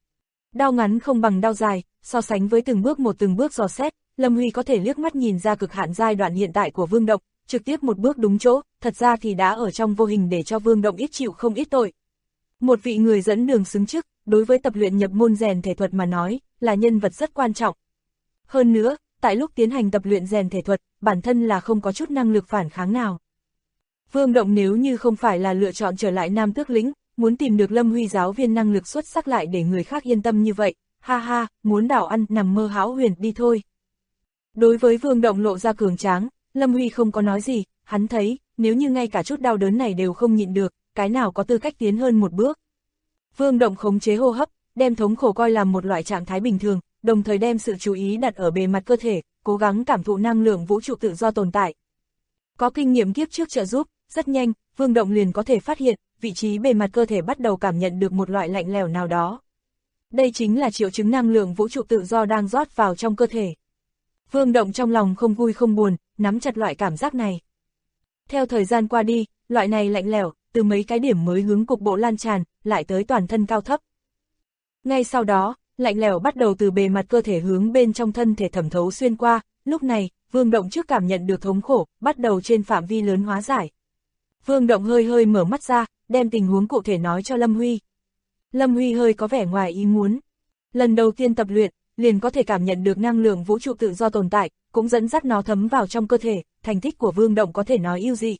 [SPEAKER 2] Đau ngắn không bằng đau dài, so sánh với từng bước dò xét, Lâm Huy có thể liếc mắt nhìn ra cực hạn giai đoạn hiện tại của Vương Động, trực tiếp một bước đúng chỗ, thật ra thì đã ở trong vô hình để cho Vương Động ít chịu không ít tội. Một vị người dẫn đường xứng chức, đối với tập luyện nhập môn rèn thể thuật mà nói, là nhân vật rất quan trọng. Hơn nữa, tại lúc tiến hành tập luyện rèn thể thuật, bản thân là không có chút năng lực phản kháng nào. Vương Động nếu như không phải là lựa chọn trở lại Nam Tước lĩnh, muốn tìm được Lâm Huy giáo viên năng lực xuất sắc lại để người khác yên tâm như vậy, ha ha, muốn đảo ăn nằm mơ hão huyền đi thôi. Đối với Vương Động lộ ra cường tráng, Lâm Huy không có nói gì, hắn thấy, nếu như ngay cả chút đau đớn này đều không nhịn được, cái nào có tư cách tiến hơn một bước. Vương Động khống chế hô hấp, đem thống khổ coi làm một loại trạng thái bình thường, đồng thời đem sự chú ý đặt ở bề mặt cơ thể, cố gắng cảm thụ năng lượng vũ trụ tự do tồn tại. Có kinh nghiệm kiếp trước trợ giúp, rất nhanh, Vương Động liền có thể phát hiện, vị trí bề mặt cơ thể bắt đầu cảm nhận được một loại lạnh lẽo nào đó. Đây chính là triệu chứng năng lượng vũ trụ tự do đang rót vào trong cơ thể. Vương Động trong lòng không vui không buồn, nắm chặt loại cảm giác này. Theo thời gian qua đi, loại này lạnh lẽo, từ mấy cái điểm mới hướng cục bộ lan tràn, lại tới toàn thân cao thấp. Ngay sau đó, lạnh lẽo bắt đầu từ bề mặt cơ thể hướng bên trong thân thể thẩm thấu xuyên qua, lúc này, Vương Động trước cảm nhận được thống khổ, bắt đầu trên phạm vi lớn hóa giải. Vương Động hơi hơi mở mắt ra, đem tình huống cụ thể nói cho Lâm Huy. Lâm Huy hơi có vẻ ngoài ý muốn. Lần đầu tiên tập luyện, liền có thể cảm nhận được năng lượng vũ trụ tự do tồn tại, cũng dẫn dắt nó thấm vào trong cơ thể, thành tích của Vương Động có thể nói ưu dị.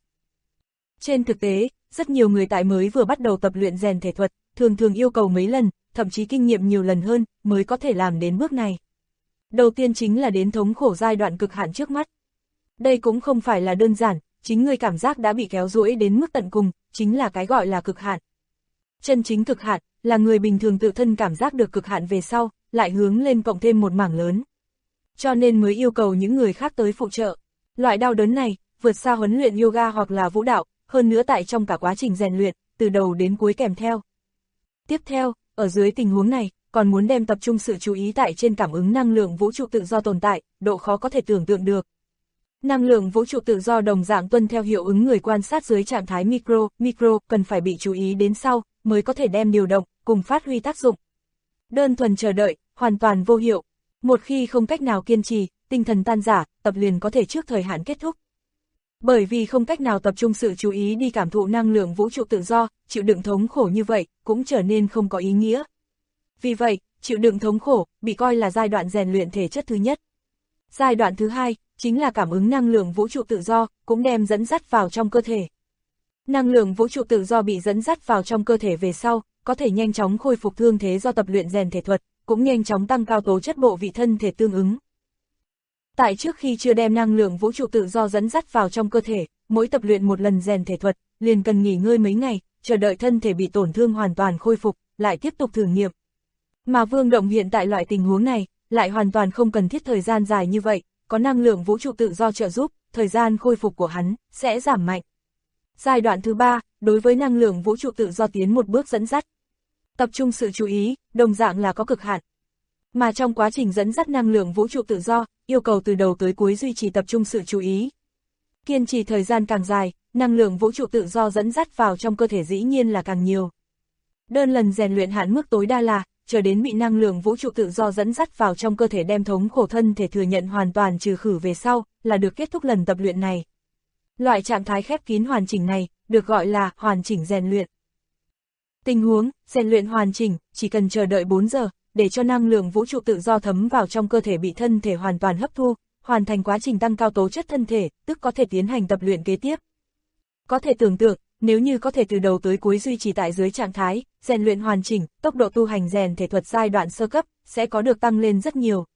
[SPEAKER 2] Trên thực tế, rất nhiều người tại mới vừa bắt đầu tập luyện rèn thể thuật, thường thường yêu cầu mấy lần, thậm chí kinh nghiệm nhiều lần hơn, mới có thể làm đến bước này. Đầu tiên chính là đến thống khổ giai đoạn cực hạn trước mắt. Đây cũng không phải là đơn giản, chính người cảm giác đã bị kéo duỗi đến mức tận cùng, chính là cái gọi là cực hạn. Chân chính cực hạn, là người bình thường tự thân cảm giác được cực hạn về sau, lại hướng lên cộng thêm một mảng lớn. Cho nên mới yêu cầu những người khác tới phụ trợ. Loại đau đớn này, vượt xa huấn luyện yoga hoặc là vũ đạo, hơn nữa tại trong cả quá trình rèn luyện, từ đầu đến cuối kèm theo. Tiếp theo, ở dưới tình huống này, còn muốn đem tập trung sự chú ý tại trên cảm ứng năng lượng vũ trụ tự do tồn tại, độ khó có thể tưởng tượng được. Năng lượng vũ trụ tự do đồng dạng tuân theo hiệu ứng người quan sát dưới trạng thái micro cần phải bị chú ý đến sau, mới có thể đem điều động, cùng phát huy tác dụng. Đơn thuần chờ đợi, hoàn toàn vô hiệu. Một khi không cách nào kiên trì, tinh thần tan rã, tập liền có thể trước thời hạn kết thúc. Bởi vì không cách nào tập trung sự chú ý đi cảm thụ năng lượng vũ trụ tự do, chịu đựng thống khổ như vậy, cũng trở nên không có ý nghĩa. Vì vậy, chịu đựng thống khổ, bị coi là giai đoạn rèn luyện thể chất thứ nhất. Giai đoạn thứ hai, chính là cảm ứng năng lượng vũ trụ tự do, cũng đem dẫn dắt vào trong cơ thể. Năng lượng vũ trụ tự do bị dẫn dắt vào trong cơ thể về sau, có thể nhanh chóng khôi phục thương thế do tập luyện rèn thể thuật, cũng nhanh chóng tăng cao tố chất bộ vị thân thể tương ứng. Tại trước khi chưa đem năng lượng vũ trụ tự do dẫn dắt vào trong cơ thể, mỗi tập luyện một lần rèn thể thuật, liền cần nghỉ ngơi mấy ngày, chờ đợi thân thể bị tổn thương hoàn toàn khôi phục, lại tiếp tục thử nghiệm. Mà Vương Động hiện tại loại tình huống này, lại hoàn toàn không cần thiết thời gian dài như vậy, có năng lượng vũ trụ tự do trợ giúp, thời gian khôi phục của hắn sẽ giảm mạnh. Giai đoạn thứ ba, đối với năng lượng vũ trụ tự do tiến một bước dẫn dắt. Tập trung sự chú ý, đồng dạng là có cực hạn. Mà trong quá trình dẫn dắt năng lượng vũ trụ tự do, yêu cầu từ đầu tới cuối duy trì tập trung sự chú ý. Kiên trì thời gian càng dài, năng lượng vũ trụ tự do dẫn dắt vào trong cơ thể dĩ nhiên là càng nhiều. Đơn lần rèn luyện hạn mức tối đa là, chờ đến bị năng lượng vũ trụ tự do dẫn dắt vào trong cơ thể đem thống khổ thân thể thừa nhận hoàn toàn trừ khử về sau, là được kết thúc lần tập luyện này. Loại trạng thái khép kín hoàn chỉnh này, được gọi là hoàn chỉnh rèn luyện. Tình huống, rèn luyện hoàn chỉnh, chỉ cần chờ đợi 4 giờ, để cho năng lượng vũ trụ tự do thấm vào trong cơ thể bị thân thể hoàn toàn hấp thu, hoàn thành quá trình tăng cao tố chất thân thể, tức có thể tiến hành tập luyện kế tiếp. Có thể tưởng tượng, nếu như có thể từ đầu tới cuối duy trì tại dưới trạng thái, rèn luyện hoàn chỉnh, tốc độ tu hành rèn thể thuật giai đoạn sơ cấp, sẽ có được tăng lên rất nhiều.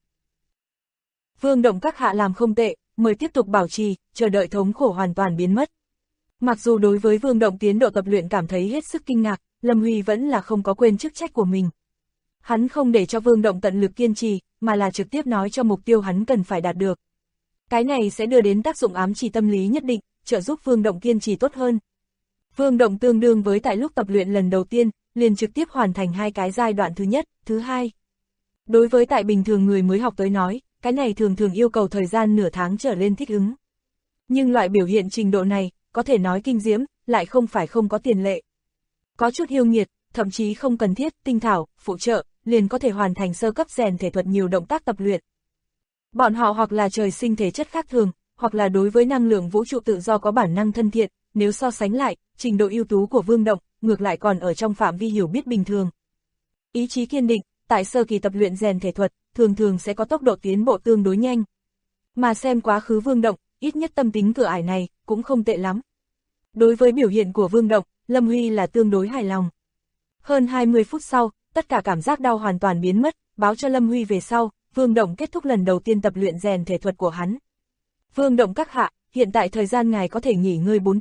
[SPEAKER 2] Vương Động các hạ làm không tệ, mời tiếp tục bảo trì, chờ đợi thống khổ hoàn toàn biến mất. Mặc dù đối với Vương Động tiến độ tập luyện cảm thấy hết sức kinh ngạc, Lâm Huy vẫn là không có quên chức trách của mình. Hắn không để cho Vương Động tận lực kiên trì, mà là trực tiếp nói cho mục tiêu hắn cần phải đạt được. Cái này sẽ đưa đến tác dụng ám chỉ tâm lý nhất định, trợ giúp Vương Động kiên trì tốt hơn. Vương Động tương đương với tại lúc tập luyện lần đầu tiên, liền trực tiếp hoàn thành hai cái giai đoạn thứ nhất, thứ hai. Đối với tại bình thường người mới học tới nói, cái này thường thường yêu cầu thời gian nửa tháng trở lên thích ứng. Nhưng loại biểu hiện trình độ này, có thể nói kinh diễm, lại không phải không có tiền lệ. Có chút yêu nghiệt, thậm chí không cần thiết, tinh thảo, phụ trợ, liền có thể hoàn thành sơ cấp rèn thể thuật nhiều động tác tập luyện. Bọn họ hoặc là trời sinh thể chất khác thường, hoặc là đối với năng lượng vũ trụ tự do có bản năng thân thiện, nếu so sánh lại, trình độ ưu tú của Vương Động, ngược lại còn ở trong phạm vi hiểu biết bình thường. Ý chí kiên định, tại sơ kỳ tập luyện rèn thể thuật, thường thường sẽ có tốc độ tiến bộ tương đối nhanh. Mà xem quá khứ Vương Động, ít nhất tâm tính cửa ải này, cũng không tệ lắm. Đối với biểu hiện của Vương Động, Lâm Huy là tương đối hài lòng. Hơn 20 phút sau, tất cả cảm giác đau hoàn toàn biến mất, báo cho Lâm Huy về sau, Vương Động kết thúc lần đầu tiên tập luyện rèn thể thuật của hắn. Vương Động các hạ, hiện tại thời gian ngài có thể nghỉ ngơi 4 tiếng,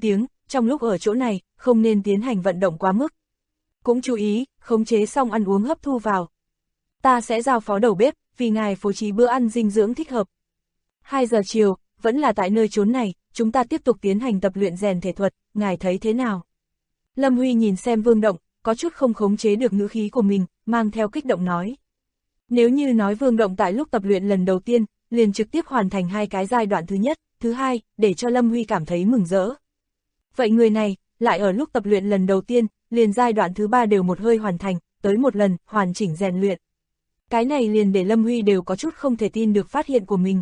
[SPEAKER 2] trong lúc ở chỗ này, không nên tiến hành vận động quá mức. Cũng chú ý, khống chế xong ăn uống hấp thu vào. Ta sẽ giao phó đầu bếp, vì ngài phối trí bữa ăn dinh dưỡng thích hợp. 2 giờ chiều, vẫn là tại nơi chốn này, chúng ta tiếp tục tiến hành tập luyện rèn thể thuật, ngài thấy thế nào? Lâm Huy nhìn xem Vương Động, có chút không khống chế được ngữ khí của mình, mang theo kích động nói. Nếu như nói Vương Động tại lúc tập luyện lần đầu tiên, liền trực tiếp hoàn thành 2 cái giai đoạn thứ nhất, thứ hai, để cho Lâm Huy cảm thấy mừng rỡ. Vậy người này, lại ở lúc tập luyện lần đầu tiên, liền giai đoạn thứ 3 đều một hơi hoàn thành, tới một lần, hoàn chỉnh rèn luyện. Cái này liền để Lâm Huy đều có chút không thể tin được phát hiện của mình.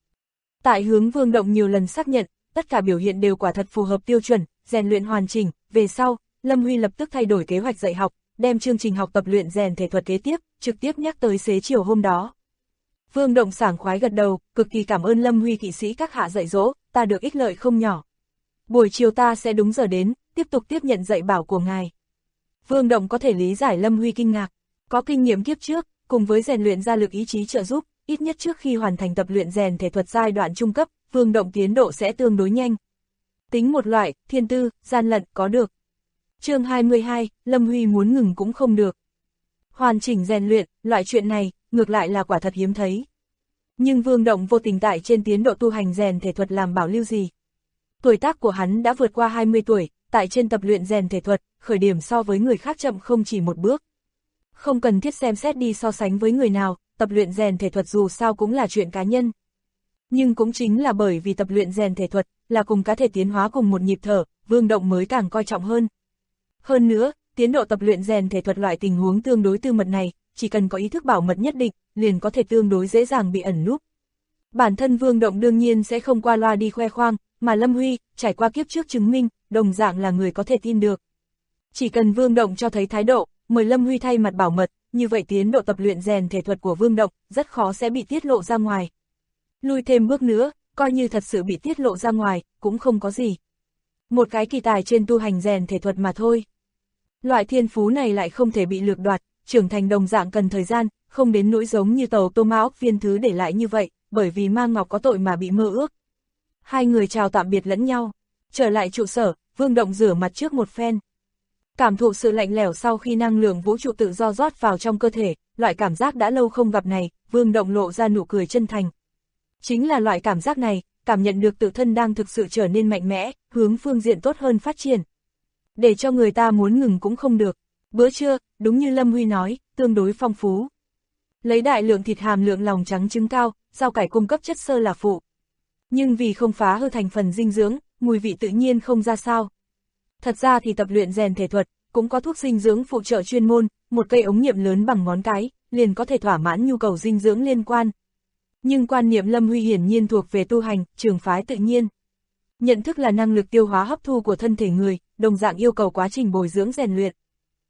[SPEAKER 2] Tại hướng Vương Động nhiều lần xác nhận, tất cả biểu hiện đều quả thật phù hợp tiêu chuẩn, rèn luyện hoàn chỉnh, về sau, Lâm Huy lập tức thay đổi kế hoạch dạy học, đem chương trình học tập luyện rèn thể thuật kế tiếp, trực tiếp nhắc tới xế chiều hôm đó. Vương Động sảng khoái gật đầu, cực kỳ cảm ơn Lâm Huy kỵ sĩ các hạ dạy dỗ, ta được ích lợi không nhỏ. Buổi chiều ta sẽ đúng giờ đến, tiếp tục tiếp nhận dạy bảo của ngài. Vương Động có thể lý giải Lâm Huy kinh ngạc, có kinh nghiệm kiếp trước, cùng với rèn luyện ra lực ý chí trợ giúp, ít nhất trước khi hoàn thành tập luyện rèn thể thuật giai đoạn trung cấp, Vương Động tiến độ sẽ tương đối nhanh. Tính một loại, thiên tư, gian lận, có được. Chương 22, Lâm Huy muốn ngừng cũng không được. Hoàn chỉnh rèn luyện, loại chuyện này, ngược lại là quả thật hiếm thấy. Nhưng Vương Động vô tình tại trên tiến độ tu hành rèn thể thuật làm bảo lưu gì. Tuổi tác của hắn đã vượt qua 20 tuổi, tại trên tập luyện rèn thể thuật, khởi điểm so với người khác chậm không chỉ một bước. Không cần thiết xem xét đi so sánh với người nào, tập luyện rèn thể thuật dù sao cũng là chuyện cá nhân. Nhưng cũng chính là bởi vì tập luyện rèn thể thuật, là cùng cá thể tiến hóa cùng một nhịp thở, Vương Động mới càng coi trọng hơn. Hơn nữa, tiến độ tập luyện rèn thể thuật loại tình huống tương đối tư mật này, chỉ cần có ý thức bảo mật nhất định, liền có thể tương đối dễ dàng bị ẩn núp. Bản thân Vương Động đương nhiên sẽ không qua loa đi khoe khoang, mà Lâm Huy, trải qua kiếp trước chứng minh, đồng dạng là người có thể tin được. Chỉ cần Vương Động cho thấy thái độ, mời Lâm Huy thay mặt bảo mật, như vậy tiến độ tập luyện rèn thể thuật của Vương Động, rất khó sẽ bị tiết lộ ra ngoài. Lui thêm bước nữa, coi như thật sự bị tiết lộ ra ngoài, cũng không có gì. Một cái kỳ tài trên tu hành rèn thể thuật mà thôi. Loại thiên phú này lại không thể bị lược đoạt, trưởng thành đồng dạng cần thời gian, không đến nỗi giống như tàu Tô Ma Ốc Viên Thứ để lại như vậy, bởi vì Mang Ngọc có tội mà bị mơ ước. Hai người chào tạm biệt lẫn nhau, trở lại trụ sở, Vương Động rửa mặt trước một phen. Cảm thụ sự lạnh lẽo sau khi năng lượng vũ trụ tự do rót vào trong cơ thể, loại cảm giác đã lâu không gặp này, Vương Động lộ ra nụ cười chân thành. Chính là loại cảm giác này, cảm nhận được tự thân đang thực sự trở nên mạnh mẽ, hướng phương diện tốt hơn phát triển. Để cho người ta muốn ngừng cũng không được. Bữa trưa, đúng như Lâm Huy nói, tương đối phong phú. Lấy đại lượng thịt hàm lượng lòng trắng trứng cao, rau cải cung cấp chất xơ là phụ. Nhưng vì không phá hư thành phần dinh dưỡng, mùi vị tự nhiên không ra sao. Thật ra thì tập luyện rèn thể thuật, cũng có thuốc dinh dưỡng phụ trợ chuyên môn, một cây ống nghiệm lớn bằng ngón cái, liền có thể thỏa mãn nhu cầu dinh dưỡng liên quan. Nhưng quan niệm Lâm Huy hiển nhiên thuộc về tu hành, trường phái tự nhiên. Nhận thức là năng lực tiêu hóa hấp thu của thân thể người, đồng dạng yêu cầu quá trình bồi dưỡng rèn luyện.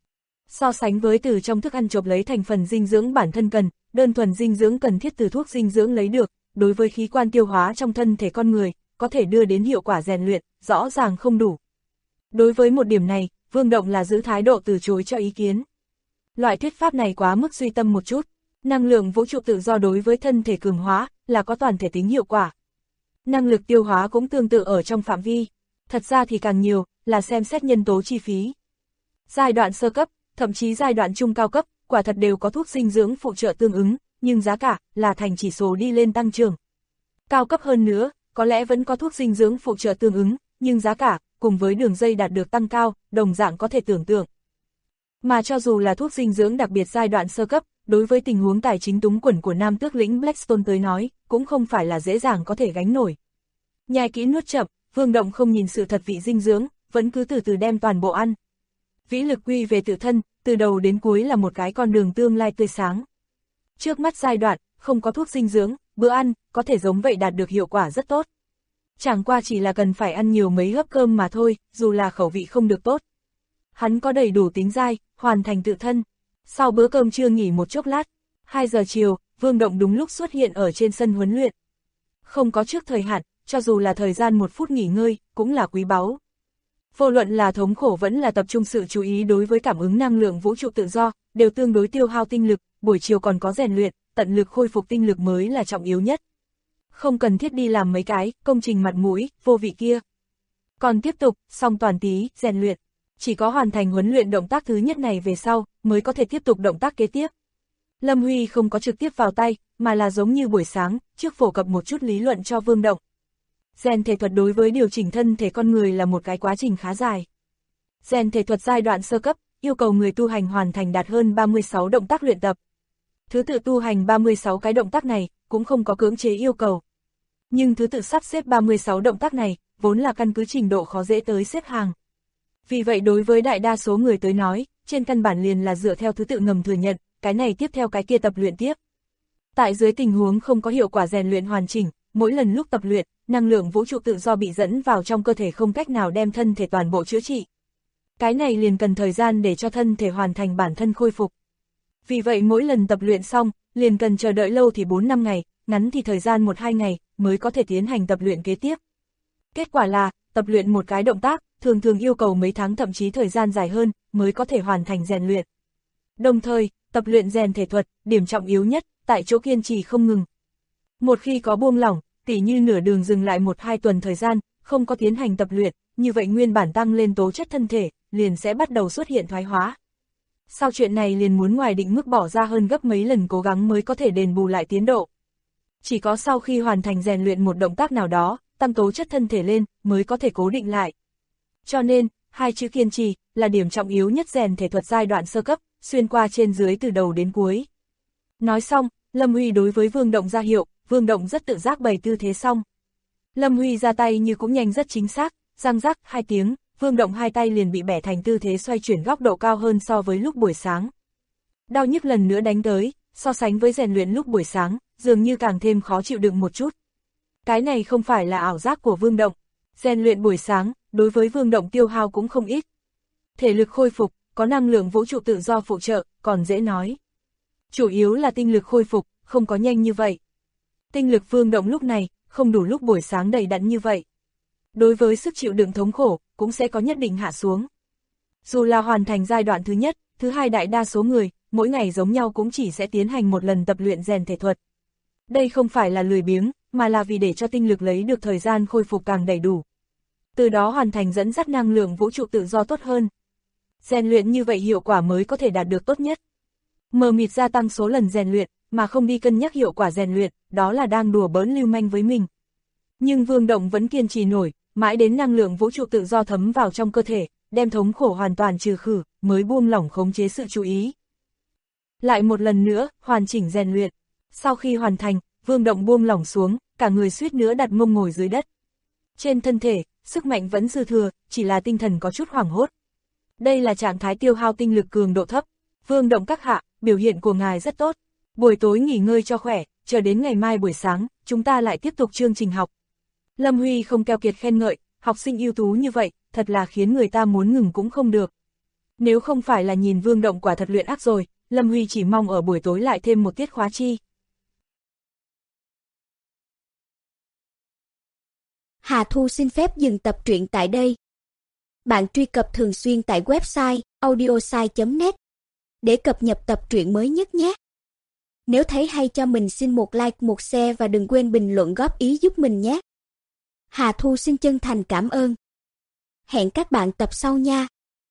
[SPEAKER 2] So sánh với từ trong thức ăn chộp lấy thành phần dinh dưỡng bản thân cần, đơn thuần dinh dưỡng cần thiết từ thuốc dinh dưỡng lấy được, đối với khí quan tiêu hóa trong thân thể con người, có thể đưa đến hiệu quả rèn luyện, rõ ràng không đủ. Đối với một điểm này, Vương Động là giữ thái độ từ chối cho ý kiến. Loại thuyết pháp này quá mức suy tâm một chút, năng lượng vũ trụ tự do đối với thân thể cường hóa, là có toàn thể tính hiệu quả. Năng lực tiêu hóa cũng tương tự ở trong phạm vi, thật ra thì càng nhiều, là xem xét nhân tố chi phí. Giai đoạn sơ cấp, thậm chí giai đoạn trung cao cấp, quả thật đều có thuốc dinh dưỡng phụ trợ tương ứng, nhưng giá cả, là thành chỉ số đi lên tăng trưởng. Cao cấp hơn nữa, có lẽ vẫn có thuốc dinh dưỡng phụ trợ tương ứng, nhưng giá cả, cùng với đường dây đạt được tăng cao, đồng dạng có thể tưởng tượng. Mà cho dù là thuốc dinh dưỡng đặc biệt giai đoạn sơ cấp, đối với tình huống tài chính túng quẫn của nam tước lĩnh Blackstone tới nói, cũng không phải là dễ dàng có thể gánh nổi. Nhai kỹ nuốt chậm, Vương Động không nhìn sự thật vị dinh dưỡng, vẫn cứ từ từ đem toàn bộ ăn. Vĩ lực quy về tự thân, từ đầu đến cuối là một cái con đường tương lai tươi sáng. Trước mắt giai đoạn, không có thuốc dinh dưỡng, bữa ăn, có thể giống vậy đạt được hiệu quả rất tốt. Chẳng qua chỉ là cần phải ăn nhiều mấy hớp cơm mà thôi, dù là khẩu vị không được tốt. Hắn có đầy đủ tính dai, hoàn thành tự thân. Sau bữa cơm trưa nghỉ một chốc lát, 2 giờ chiều, Vương Động đúng lúc xuất hiện ở trên sân huấn luyện. Không có trước thời hạn, cho dù là thời gian 1 phút nghỉ ngơi, cũng là quý báu. Vô luận là thống khổ vẫn là tập trung sự chú ý đối với cảm ứng năng lượng vũ trụ tự do, đều tương đối tiêu hao tinh lực, buổi chiều còn có rèn luyện, tận lực khôi phục tinh lực mới là trọng yếu nhất. Không cần thiết đi làm mấy cái công trình mặt mũi, vô vị kia. Còn tiếp tục, song toàn tí, rèn luyện. Chỉ có hoàn thành huấn luyện động tác thứ nhất này về sau, mới có thể tiếp tục động tác kế tiếp. Lâm Huy không có trực tiếp vào tay, mà là giống như buổi sáng, trước phổ cập một chút lý luận cho Vương Động. Rèn thể thuật đối với điều chỉnh thân thể con người là một cái quá trình khá dài. Rèn thể thuật giai đoạn sơ cấp, yêu cầu người tu hành hoàn thành đạt hơn 36 động tác luyện tập. Thứ tự tu hành 36 cái động tác này, cũng không có cưỡng chế yêu cầu. Nhưng thứ tự sắp xếp 36 động tác này, vốn là căn cứ trình độ khó dễ tới xếp hàng. Vì vậy đối với đại đa số người tới nói, trên căn bản liền là dựa theo thứ tự ngầm thừa nhận, cái này tiếp theo cái kia tập luyện tiếp. Tại dưới tình huống không có hiệu quả rèn luyện hoàn chỉnh, mỗi lần lúc tập luyện, năng lượng vũ trụ tự do bị dẫn vào trong cơ thể không cách nào đem thân thể toàn bộ chữa trị. Cái này liền cần thời gian để cho thân thể hoàn thành bản thân khôi phục. Vì vậy mỗi lần tập luyện xong, liền cần chờ đợi lâu thì 4-5 ngày, ngắn thì thời gian 1-2 ngày, mới có thể tiến hành tập luyện kế tiếp. Kết quả là, tập luyện một cái động tác, thường thường yêu cầu mấy tháng thậm chí thời gian dài hơn, mới có thể hoàn thành rèn luyện. Đồng thời, tập luyện rèn thể thuật, điểm trọng yếu nhất, tại chỗ kiên trì không ngừng. Một khi có buông lỏng, tỉ như nửa đường dừng lại 1-2 tuần thời gian, không có tiến hành tập luyện, như vậy nguyên bản tăng lên tố chất thân thể, liền sẽ bắt đầu xuất hiện thoái hóa. Sau chuyện này liền muốn ngoài định mức bỏ ra hơn gấp mấy lần cố gắng mới có thể đền bù lại tiến độ. Chỉ có sau khi hoàn thành rèn luyện một động tác nào đó, tăng tố chất thân thể lên, mới có thể cố định lại. Cho nên, hai chữ kiên trì, là điểm trọng yếu nhất rèn thể thuật giai đoạn sơ cấp, xuyên qua trên dưới từ đầu đến cuối. Nói xong, Lâm Huy đối với Vương Động ra hiệu, Vương Động rất tự giác bày tư thế xong. Lâm Huy ra tay như cũng nhanh rất chính xác, răng rắc 2 tiếng, Vương Động hai tay liền bị bẻ thành tư thế xoay chuyển góc độ cao hơn so với lúc buổi sáng. Đau nhức lần nữa đánh tới, so sánh với rèn luyện lúc buổi sáng, dường như càng thêm khó chịu đựng một chút. Cái này không phải là ảo giác của Vương Động. Rèn luyện buổi sáng, đối với Vương Động tiêu hao cũng không ít. Thể lực khôi phục, có năng lượng vũ trụ tự do phụ trợ, còn dễ nói. Chủ yếu là tinh lực khôi phục, không có nhanh như vậy. Tinh lực Vương Động lúc này, không đủ lúc buổi sáng đầy đặn như vậy. Đối với sức chịu đựng thống khổ, cũng sẽ có nhất định hạ xuống. Dù là hoàn thành giai đoạn thứ nhất, thứ hai đại đa số người, mỗi ngày giống nhau cũng chỉ sẽ tiến hành một lần tập luyện rèn thể thuật. Đây không phải là lười biếng, mà là vì để cho tinh lực lấy được thời gian khôi phục càng đầy đủ. Từ đó hoàn thành dẫn dắt năng lượng vũ trụ tự do tốt hơn. Rèn luyện như vậy hiệu quả mới có thể đạt được tốt nhất. Mờ mịt gia tăng số lần rèn luyện, mà không đi cân nhắc hiệu quả rèn luyện, đó là đang đùa bỡn lưu manh với mình. Nhưng Vương Động vẫn kiên trì nổi, mãi đến năng lượng vũ trụ tự do thấm vào trong cơ thể, đem thống khổ hoàn toàn trừ khử, mới buông lỏng khống chế sự chú ý. Lại một lần nữa, hoàn chỉnh rèn luyện. Sau khi hoàn thành, Vương Động buông lỏng xuống, cả người suýt nữa đặt mông ngồi dưới đất. Trên thân thể, sức mạnh vẫn dư thừa, chỉ là tinh thần có chút hoảng hốt. Đây là trạng thái tiêu hao tinh lực cường độ thấp. Vương Động các hạ, biểu hiện của ngài rất tốt. Buổi tối nghỉ ngơi cho khỏe, chờ đến ngày mai buổi sáng, chúng ta lại tiếp tục chương trình học. Lâm Huy không keo kiệt khen ngợi, học sinh ưu tú như vậy, thật là khiến người ta muốn ngừng cũng không được. Nếu không phải là nhìn Vương Động quả thật luyện ác rồi, Lâm Huy chỉ mong ở buổi tối lại thêm một tiết khóa chi.
[SPEAKER 3] Hà Thu xin phép dừng tập truyện tại đây. Bạn truy cập thường xuyên tại website audiosai.net để cập nhật tập truyện mới nhất nhé. Nếu thấy hay cho mình xin một like, một share và đừng quên bình luận góp ý giúp mình nhé. Hà Thu xin chân thành cảm ơn. Hẹn các bạn tập sau nha.